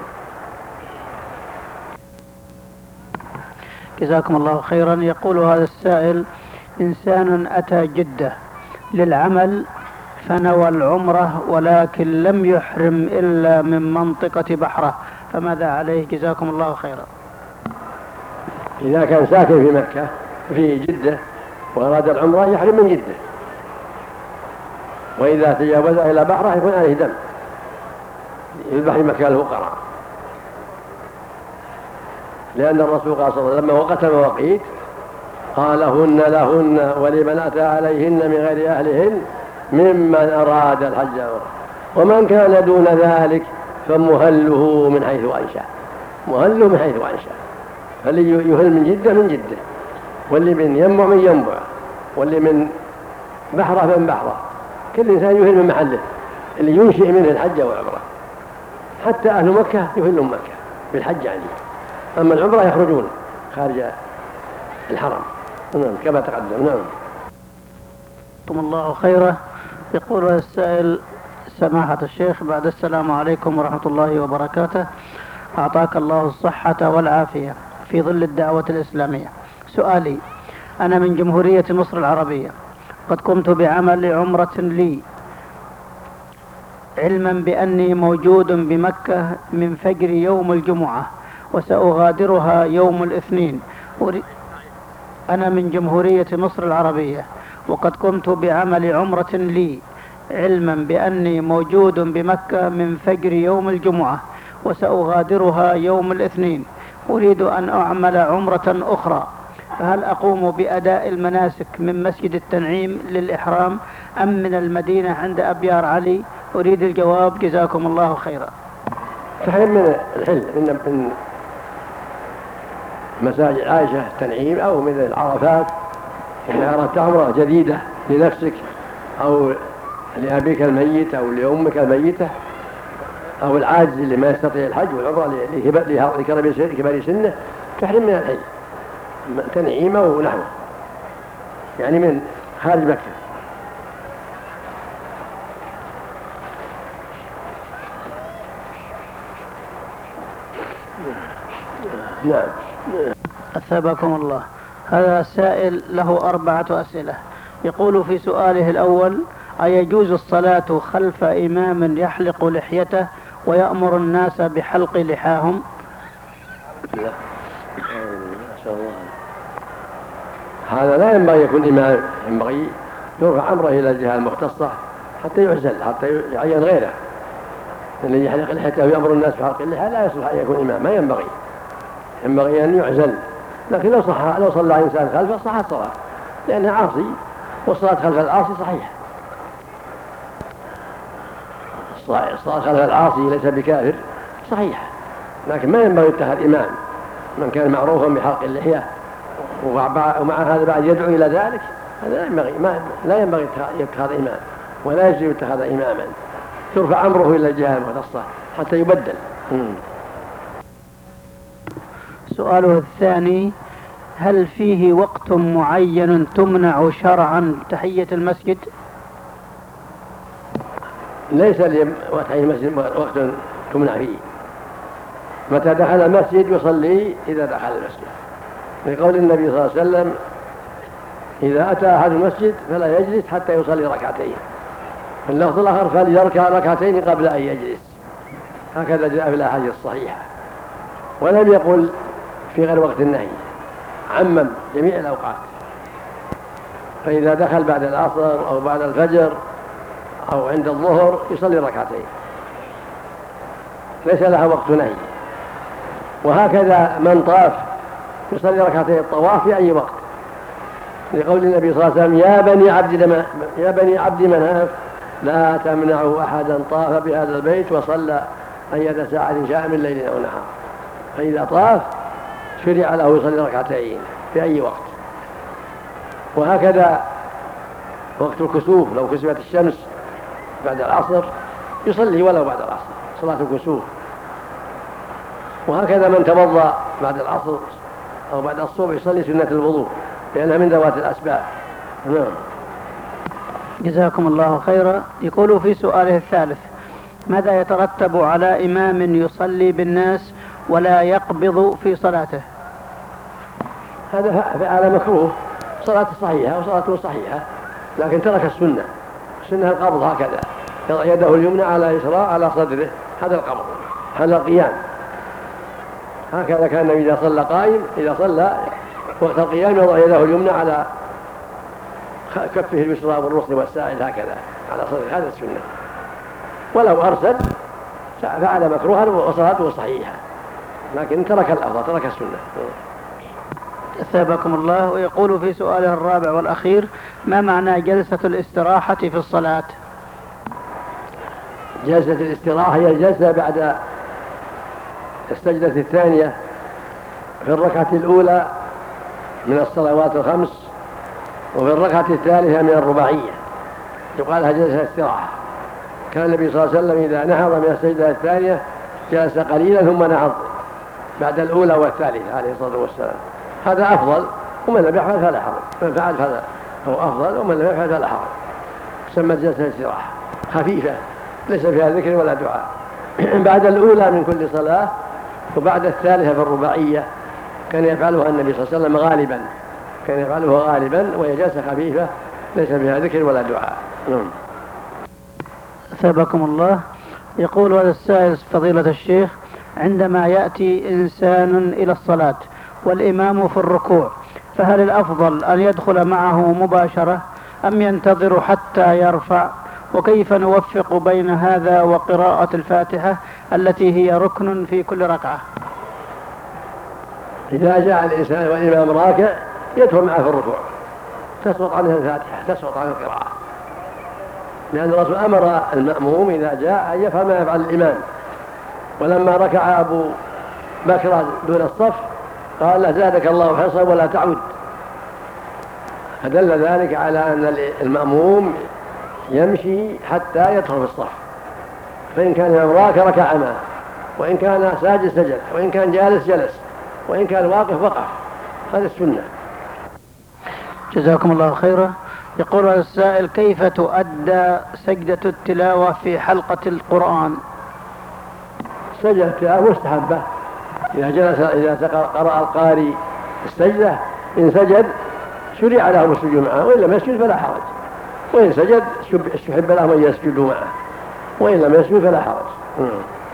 جزاكم الله خيرا. يقول هذا السائل: إنسان أتى جدة للعمل فنوى العمرة ولكن لم يحرم إلا من منطقة بحرة، فماذا عليه؟ جزاكم الله خيرا. إذا كان ساكن في مكة في جدة وأراد العمرة يحرم من جدة، وإذا تجاوز إلى بحرة يكون عليه دم يذبح مكان الفقراء، لأن الرسول قال صلى الله عليه وسلم لما وقت المواقيت قال: هن لهن ولمن أتى عليهن من غير أهلهن ممن أراد الحج، ومن كان دون ذلك فمهله من حيث أنشأ، مهله من حيث أنشأ، فاللي يهل من جدة من جدة، واللي من ينبع من ينبع، واللي من بحرة من بحرة، كل إنسان يهل من محله اللي ينشئ منه الحج والعمرة. حتى أهل مكة يهلون مكة بالحج يعني، أما العمرة يخرجون خارج الحرم. نعم كما تقدم. نعم. جزاكم الله خيرا. يقول السائل: سماحة الشيخ، بعد السلام عليكم ورحمة الله وبركاته، أعطاك الله الصحة والعافية في ظل الدعوة الإسلامية. سؤالي: أنا من جمهورية مصر العربية، قد قمت بعمل عمرة لي، علما بأني موجود بمكة من فجر يوم الجمعة وسأغادرها يوم الاثنين. أنا من جمهورية مصر العربية، وقد قمت بعمل عمرة لي، علما بأني موجود بمكة من فجر يوم الجمعة وسأغادرها يوم الاثنين. أريد أن أعمل عمرة أخرى، فهل أقوم بأداء المناسك من مسجد التنعيم للإحرام أم من المدينة عند أبيار علي؟ أريد الجواب، جزاكم الله خيرا. تحرم من الحل من مساجد عائشة التنعيم أو من العرفات إذا أردت عمرة جديدة لنفسك أو لأبيك الميت أو لأمك الميتة أو العاجز اللي ما يستطيع الحج والعمرة لكبار سنه، تحرم من الحج تنعيم أو نحوه، يعني من خارج مكة. نعم. أثابكم الله. هذا السائل له 4 أسئلة. يقول في سؤاله الأول: أيجوز الصلاة خلف إمام يحلق لحيته ويأمر الناس بحلق لحاهم؟ لا. هذا لا ينبغي يكون إمام، ينبغي يرفع أمره إلى الجهة المختصة حتى يعزل، حتى يعين غيره. الذي يحلق لحيته ويأمر الناس بحلق اللحى لا يصلح أن يكون إمام، ما ينبغي أن يعزل. لكن لو صلى إنسان خلفه صحت صلاة، لأنه عاصي، والصلاة خلف العاصي صحيحة. الصلاة خلف العاصي ليس بكافر صحيحة، لكن ما ينبغي يتخذ إمام من كان معروفا بحلق اللحية ومع هذا بعد يدعو إلى ذلك، هذا لا ينبغي يتخذ إمام، ولا يجب يتخذ إماما. ترفع أمره إلى الجهة المختصة حتى يبدل. سؤاله الثاني: هل فيه وقت معين تمنع شرعا تحية المسجد؟ ليس لتحية المسجد وقت تمنع فيه. متى دخل المسجد يصلي إذا دخل المسجد، لقول النبي صلى الله عليه وسلم: إذا أتى أحد المسجد فلا يجلس حتى يصلي ركعتين، اللفظ الآخر: فليركع ركعتين قبل أن يجلس. هكذا جاء في الأحاديث الصحيحة، ولم يقل في غير وقت النهي، عمم جميع الأوقات. فإذا دخل بعد العصر أو بعد الفجر أو عند الظهر يصلي ركعتين، ليس لها وقت نهي. وهكذا من طاف يصلي ركعتين الطواف في أي وقت، لقول النبي صلى الله عليه وسلم: يا بني عبد مناف لا تمنعوا أحدا طاف بهذا البيت وصلى أية ساعة شاء من ليل أو نهار. فإذا طاف شرع له يصلي ركعتين في أي وقت. وهكذا وقت الكسوف، لو كسفت الشمس بعد العصر يصلي ولو بعد العصر صلاة الكسوف. وهكذا من توضأ بعد العصر أو بعد الصبح يصلي سنة الوضوء، لأنها من ذوات الأسباب. نعم. جزاكم الله خيرا. يقول في سؤاله الثالث: ماذا يترتب على إمام يصلي بالناس ولا يقبض في صلاته؟ هذا فعل مكروه، صلاته صحيحة وصلاته صحيحة، لكن ترك السنة القبض، هكذا يضع يده اليمنى على يسرى على صدره، هذا القبض، هذا القيام. هكذا كان إذا صلى قائم، إذا صلى وقت القيام يضع يده اليمنى على كفه اليسرى والرسل والسائل، هكذا على صدره، هذا السنة. ولو أرسل فعل مكروها وصلاته صحيحة، لكن ترك الأفضل، ترك السنة. أثابكم الله. ويقول في سؤاله الرابع والأخير: ما معنى جلسة الاستراحة في الصلاة؟ جلسة الاستراحة هي الجلسة بعد السجدة الثانية في الركعة الأولى من الصلوات الخمس، وفي الركعة الثالثة من الرباعية، يقال لها جلسة الاستراحة. كان النبي صلى الله عليه وسلم إذا نهض من السجدة الثانية جلس قليلا ثم نهض بعد الأولى والثالثة عليه الصلاة والسلام. هذا أفضل، ومن لم يفعل فلا حرج، من فعل أو أفضل، ومن لم يفعل فلا حرج. تسمى جلسة استراحة خفيفة ليس فيها ذكر ولا دعاء بعد الأولى من كل صلاة وبعد الثالثة في الرباعية كان يفعلها النبي صلى الله عليه وسلم غالبا، كان يفعلها غالبا، وهي جلسة خفيفة ليس فيها ذكر ولا دعاء. أثابكم الله. يقول هذا السائل فضيلة الشيخ: عندما يأتي إنسان إلى الصلاة والإمام في الركوع، فهل الأفضل أن يدخل معه مباشرة أم ينتظر حتى يرفع؟ وكيف نوفق بين هذا وقراءة الفاتحة التي هي ركن في كل ركعة؟ إذا جاء الإنسان والإمام راكع يدخل معه في الركوع، تسقط عنه الفاتحة، تسقط عنه القراءة، لأن الرسول أمر المأموم إذا جاء أن يفعل ما يفعل الإمام. ولما ركع أبو بكر دون الصف قال له: زادك الله حرصا ولا تعود. فدل ذلك على أن المأموم يمشي حتى يدخل في الصف، فإن كان راكع ركع معه، وإن كان ساجد سجد، وإن كان جالس جلس، وإن كان واقف وقف. هذا السنة. جزاكم الله خيرا. يقول هذا السائل: كيف تؤدى سجدة التلاوة في حلقة القرآن؟ سجدة التلاوة مستحبة، إذا قرأ القارئ السجدة إن سجد شرع لهم السجود معه، وإن لم يسجد فلا حرج، وإن سجد استحب لهم أن يسجدوا معه، وإن لم يسجد فلا حرج.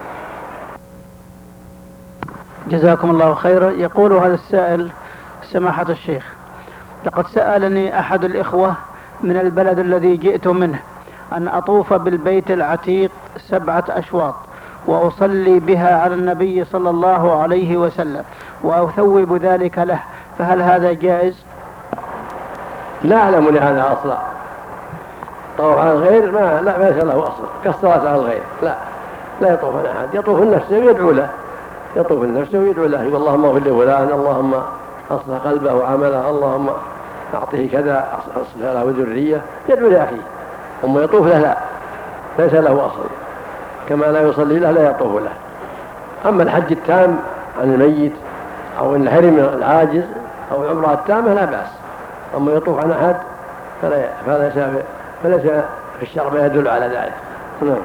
جزاكم الله خيرا. يقول هذا السائل: سماحة الشيخ، لقد سألني أحد الإخوة من البلد الذي جئت منه أن أطوف بالبيت العتيق 7 أشواط وأصلي بها على النبي صلى الله عليه وسلم وأثوب ذلك له، فهل هذا جائز؟ لا أعلم لهذا أصلا. طوف على الغير لا ليس له أصل كالصلاة على الغير، لا يطوف عن أحد، يطوف النفس ويدعو له، يطوف النفس ويدعو له، يقول: اللهم اغفر لفلان، اللهم أصلح قلبه وعمله، اللهم أعطيه كذا، أصلح له ذرية، يدعو لأخيه. أما يطوف له لا، ليس له أصل، كما لا يصلي له لا يطوف له. أما الحج التام عن الميت أو الحرم العاجز أو العمرة التامة لا بأس. أما يطوف عن أحد فليس في الشرع ما يدل على ذلك. نعم.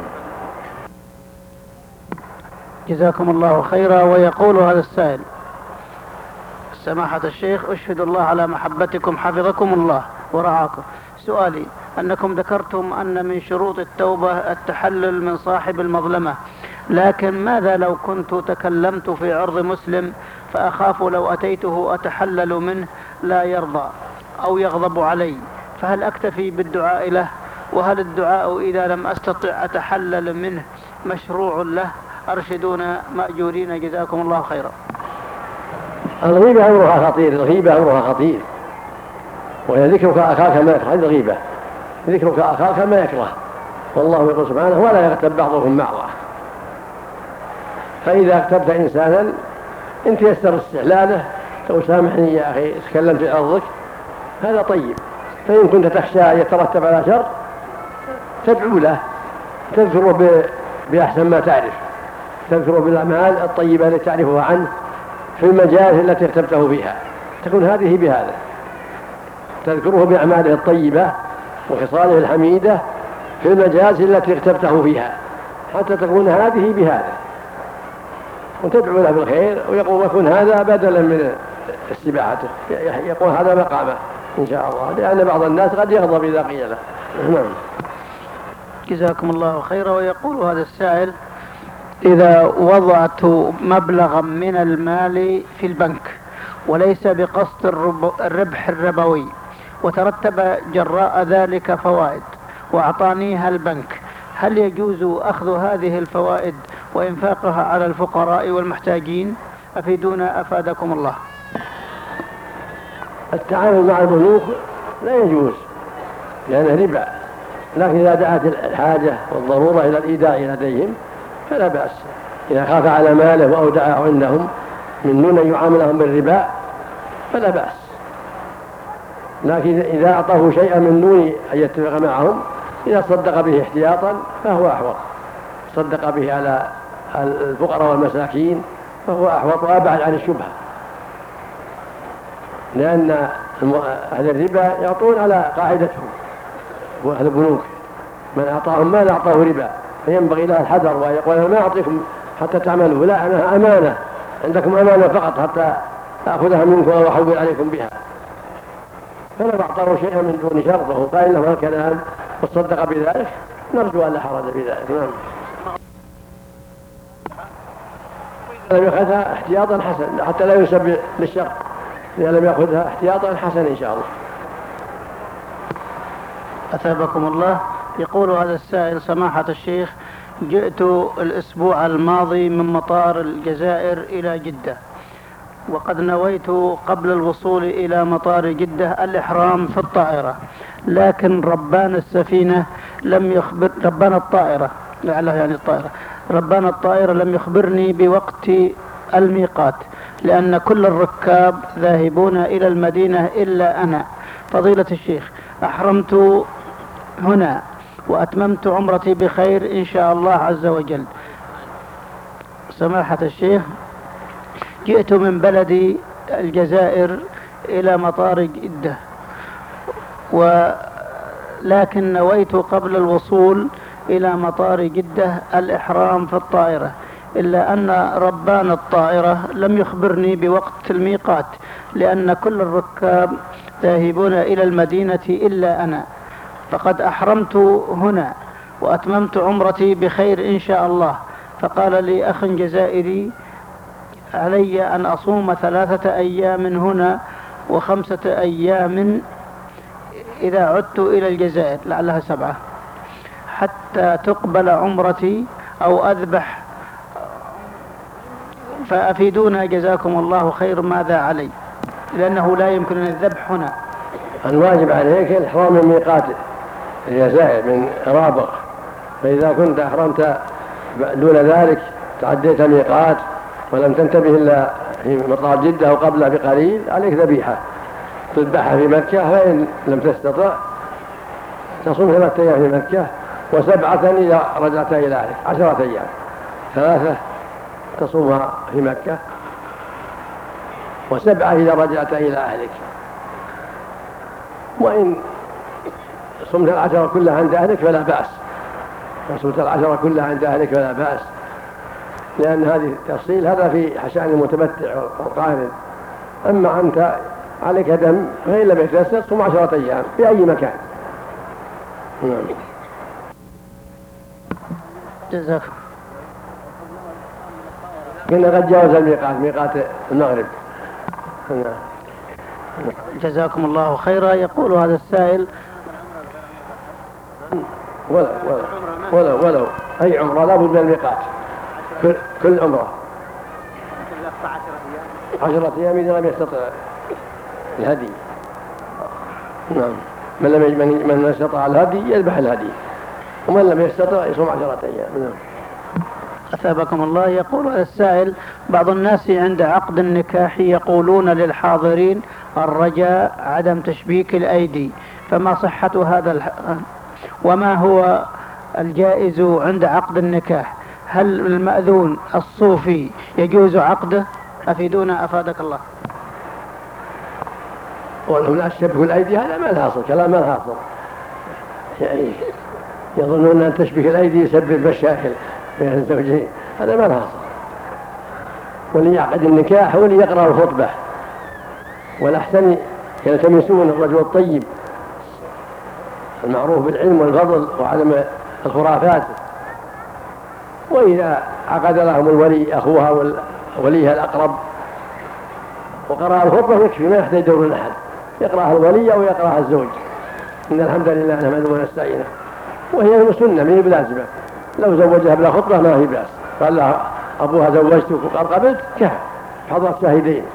جزاكم الله خيرا. ويقول هذا السائل: سماحة الشيخ، أشهد الله على محبتكم حفظكم الله ورعاكم. سؤالي: أنكم ذكرتم أن من شروط التوبة التحلل من صاحب المظلمة، لكن ماذا لو كنت تكلمت في عرض مسلم فأخاف لو أتيته أتحلل منه لا يرضى أو يغضب علي، فهل أكتفي بالدعاء له؟ وهل الدعاء إذا لم أستطع أتحلل منه مشروع له؟ أرشدونا مأجورين جزاكم الله خيرا. الغيبة أمرها خطير، الغيبة أمرها خطير، وهي ذكرك أخاك ما يكره. هذه الغيبة، ذكرك أخاك ما يكره، والله يقول سبحانه: ولا يغتب بعضكم بعضا. فإذا اغتبت إنسانا إن تيسر استحلاله لو سامحني يا أخي تكلمت في عرضك، هذا طيب. فإن كنت تخشى يترتب على شر تدعو له، تذكره بأحسن ما تعرف، تذكره بالأعمال الطيبة التي تعرفها عنه في المجال التي اغتبته فيها، تكون هذه بهذا، تذكره بأعماله الطيبة وخصاله الحميدة في المجالس التي اغتبته فيها، حتى تكون هذه بهذا، وتدعو له بالخير، ويقول يكون هذا بدلا من استباحته، يقول هذا مقامه إن شاء الله، لأن بعض الناس قد يغضب إذا قيل له. نعم. جزاكم الله خيرا. ويقول هذا السائل: إذا وضعت مبلغا من المال في البنك وليس بقصد الربح الربوي، وترتب جراء ذلك فوائد وأعطانيها البنك، هل يجوز أخذ هذه الفوائد وإنفاقها على الفقراء والمحتاجين؟ أفيدونا أفادكم الله. التعامل مع البنوك لا يجوز لأنه ربا، لكن إذا دعت الحاجة والضرورة إلى الإيداع لديهم فلا بأس. إذا خاف على ماله وأودعه عندهم من دون أن يعاملهم بالربا فلا بأس، لكن إذا أعطاه شيئا من دون أن يتفق معهم، إذا صدق به احتياطا فهو أحوط، صدق به على الفقراء والمساكين فهو أحوط وأبعد عن الشبهة، لأن أهل الربا يعطون على قاعدتهم، وأهل البنوك من أعطاهم مال أعطاه ربا، فينبغي له الحذر ويقول أنا ما أعطيكم حتى تعملوا، لا أنا أمانة عندكم، أمانة فقط حتى أخذها منكم أو أحول عليكم بها. فلو أعطاه شيئا من دون شرط وهو قائل له الكلام وصدق بذلك نرجو أن لا حرج بذلك. نعم. لم يأخذها احتياطا حسن حتى لا ينسب للشر، لأن لم يأخذها احتياطا حسن إن شاء الله. أثابكم الله. يقول هذا السائل: سماحة الشيخ، جئت الأسبوع الماضي من مطار الجزائر إلى جدة، وقد نويت قبل الوصول إلى مطار جدة الإحرام في الطائرة، لكن ربان السفينة لم يخبر، ربان الطائرة لعله يعني الطائرة، ربان الطائرة لم يخبرني بوقت الميقات، لأن كل الركاب ذاهبون إلى المدينة إلا أنا. فضيلة الشيخ، أحرمت هنا وأتممت عمرتي بخير إن شاء الله عز وجل. سماحة الشيخ، جئت من بلدي الجزائر إلى مطار جدة، ولكن نويت قبل الوصول إلى مطار جدة الإحرام في الطائرة، إلا أن ربان الطائرة لم يخبرني بوقت الميقات، لأن كل الركاب ذاهبون إلى المدينة إلا أنا. فقد أحرمت هنا وأتممت عمرتي بخير إن شاء الله. فقال لي أخ جزائري: علي أن أصوم 3 أيام هنا و5 أيام إذا عدت إلى الجزائر، لعلها 7، حتى تقبل عمرتي أو أذبح، فأفيدونا جزاكم الله خير ماذا علي، لأنه لا يمكن الذبح هنا. الواجب عليك الإحرام من ميقات الجزائر من رابغ، فإذا كنت أحرمت دون ذلك تعديت ميقات ولم تنتبه إلا في مطار جدة أو قبله بقليل، عليك ذبيحة تذبحها في مكة، فإن لم تستطع تصوم 3 أيام في مكة و7 إذا رجعت إلى أهلك، 10 أيام، 3 تصومها في مكة و7 إذا رجعت إلى أهلك. وإن صمت 10 كلها عند أهلك فلا بأس، إن صمت 10 كلها عند أهلك فلا بأس، لأن هذه التفصيل هذا في شأن المتمتع والقارن. أما أنت عليك دم فإن لم يتيسر صم 10 أيام في أي مكان. جزاكم. كنا قد جاوز الميقات، ميقات المغرب. جزاكم الله خيرا. يقول هذا السائل: ولو أي عمرة لا بد من الميقات، كل عمرة 10 أيام إذا لم يستطع الهدي. نعم، من استطاع الهدي يذبح الهدي، ومن لم يستطع يصوم 10 أيام. نعم. أثابكم الله. يقول السائل: بعض الناس عند عقد النكاح يقولون للحاضرين الرجاء عدم تشبيك الأيدي، فما صحة هذا وما هو الجائز عند عقد النكاح؟ هل المأذون الصوفي يجوز عقده؟ أفيدونا أفادك الله. ولهم لا تشبكوا الأيدي، هذا ما الحاصل، كلام ما الحاصل، يعني يظنون أن تشبك الأيدي يسبب مشاكل بين الزوجين، هذا ما الحاصل. وليعقد النكاح وليقرأ الخطبة، والأحسن يلتمسون الرجل الطيب المعروف بالعلم والفضل وعدم الخرافات. وإذا عقد لهم الولي أخوها ووليها الأقرب وقرأ الخطبة يكفي، ما يحتاج دور أحد، يقرأها الولي أو يقرأها الزوج. إن الحمد لله نحمده ونستعينه، وهي سنة من بلازمة، لو زوجها بلا خطبة ما هي بأس، قال لها أبوها زوجتك وقد قبلت كفى، حضرت شاهدين.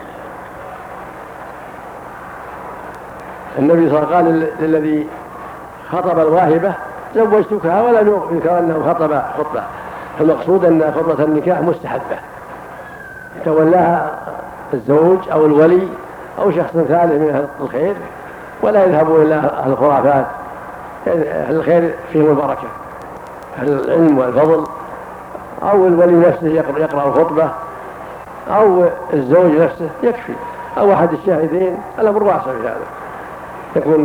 النبي صلى الله عليه وسلم قال للذي خطب الواهبة زوجتكها ولم يذكر أنه خطب خطبة، المقصود أن خطبة النكاح مستحبة يتولاها الزوج أو الولي أو شخص ثالث من أهل الخير، ولا يذهبوا إلى أهل الخرافات. أهل الخير فيهم البركة، أهل العلم والفضل، أو الولي نفسه يقرأ الخطبة، أو الزوج نفسه يكفي. أو أحد الشاهدين الأمر واسع في هذا. يكون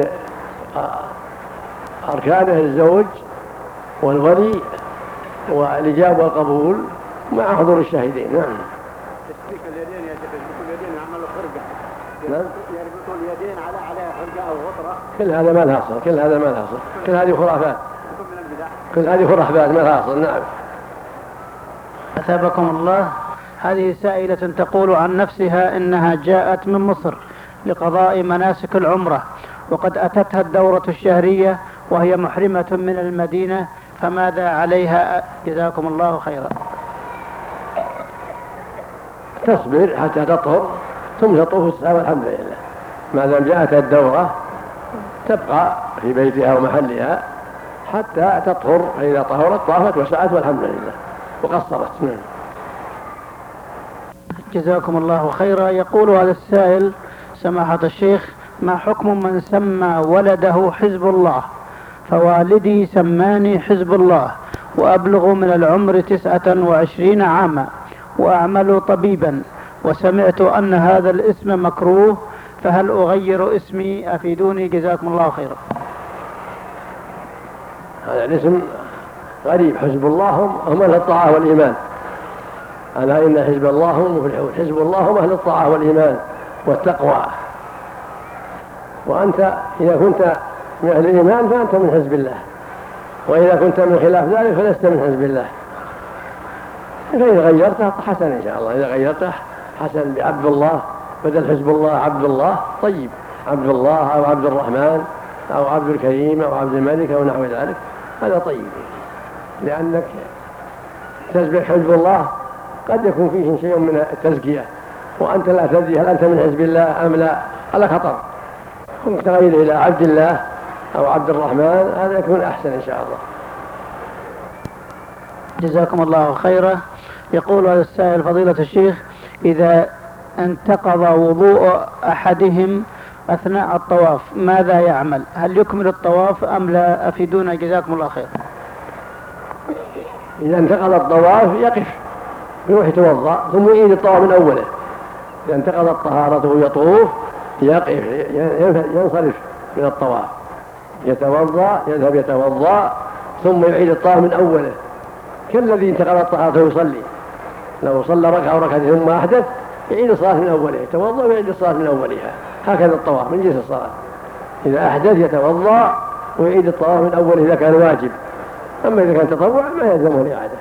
أركانه الزوج والولي والإجابة والقبول مع حضور الشاهدين. نعم. تسبيك اليدين يا شيخ، يربطوا اليدين يعملوا خرقة. نعم. يربطوا اليدين عليها خرقة أو غطرة. كل هذا ما له أصل، كل هذا ما له أصل، كل هذه خرافات، من البدع. كل هذه خرافات ما لها أصل. نعم. أثابكم الله. هذه سائلة تقول عن نفسها إنها جاءت من مصر لقضاء مناسك العمرة، وقد أتتها الدورة الشهرية وهي محرمة من المدينة، فماذا عليها؟ جزاكم الله خيرا. تصبر حتى تطهر ثم تطوف الساعة والحمد لله. ما دام جاءت الدورة تبقى في بيتها ومحلها حتى تطهر، فإذا طهرت طافت وسعت والحمد لله وقصرت. جزاكم الله خيرا. يقول هذا السائل: سماحة الشيخ، ما حكم من سمى ولده حزب الله؟ فوالدي سماني حزب الله وأبلغ من العمر 29 عاما وأعمل طبيبا، وسمعت أن هذا الاسم مكروه، فهل أغير اسمي؟ أفيدوني جزاكم الله خيرا. هذا الاسم غريب. حزب الله هم أهل الطاعة والإيمان. ألا إن حزب الله هم المفلحون. حزب الله هم أهل الطاعة والإيمان والتقوى. وأنت إذا كنت من أهل الإيمان فأنت من حزب الله، وإذا كنت من خلاف ذلك فلست من حزب الله. فإذا غيرته حسن إن شاء الله. إذا غيرته حسن بعبد الله بدل حزب الله عبد الله، طيب. عبد الله أو عبد الرحمن أو عبد الكريم أو عبد الملك أو نحو ذلك، هذا طيب، لأنك تسبح حزب الله قد يكون فيه شيء من التزكية وأنت لا تدري هل أنت من حزب الله أم لا، على خطر. كنت تغير إلى عبد الله أو عبد الرحمن، هذا يكون أحسن إن شاء الله. جزاكم الله خيرا. يقول هذا السائل: فضيلة الشيخ، إذا انتقض وضوء أحدهم أثناء الطواف ماذا يعمل؟ هل يكمل الطواف أم لا؟ أفيدونا جزاكم الله خير. إذا انتقض الطواف يقف، يروح يتوضأ ثم يعيد الطواف من أوله. إذا انتقضت طهارته يطوف يقف، ينصرف من الطواف، يتوضأ، يذهب يتوضأ ثم يعيد الطواف من أوله كالذي انتقضت طهارته يصلي. لو صلى ركعة أو ركعتين ثم أحدث يعيد الصلاة من أوله، يتوضأ ويعيد الصلاة من أولها. هكذا الطواف من جنس الصلاة. إذا أحدث يتوضأ ويعيد الطواف من أوله إذا كان واجب، أما إذا كان تطوع ما يلزمه الإعادة.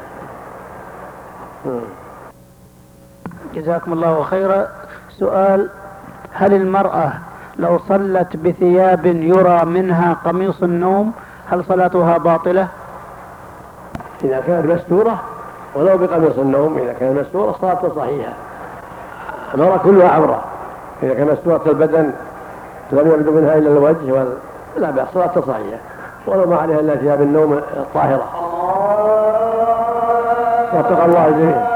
جزاكم الله خيرا. سؤال: هل المرأة لو صلت بثياب يرى منها قميص النوم هل صلاتها باطلة؟ إذا كانت مستورة ولو بقميص النوم، إذا كانت مستورة صلاتها صحيحة. المرأة كلها عورة، إذا كانت مستورة البدن لم يبدو منها إلا الوجه لا بأس، صلاتها صحيحة ولو ما عليها إلا ثياب النوم الطاهرة. واتقى الله الجميع.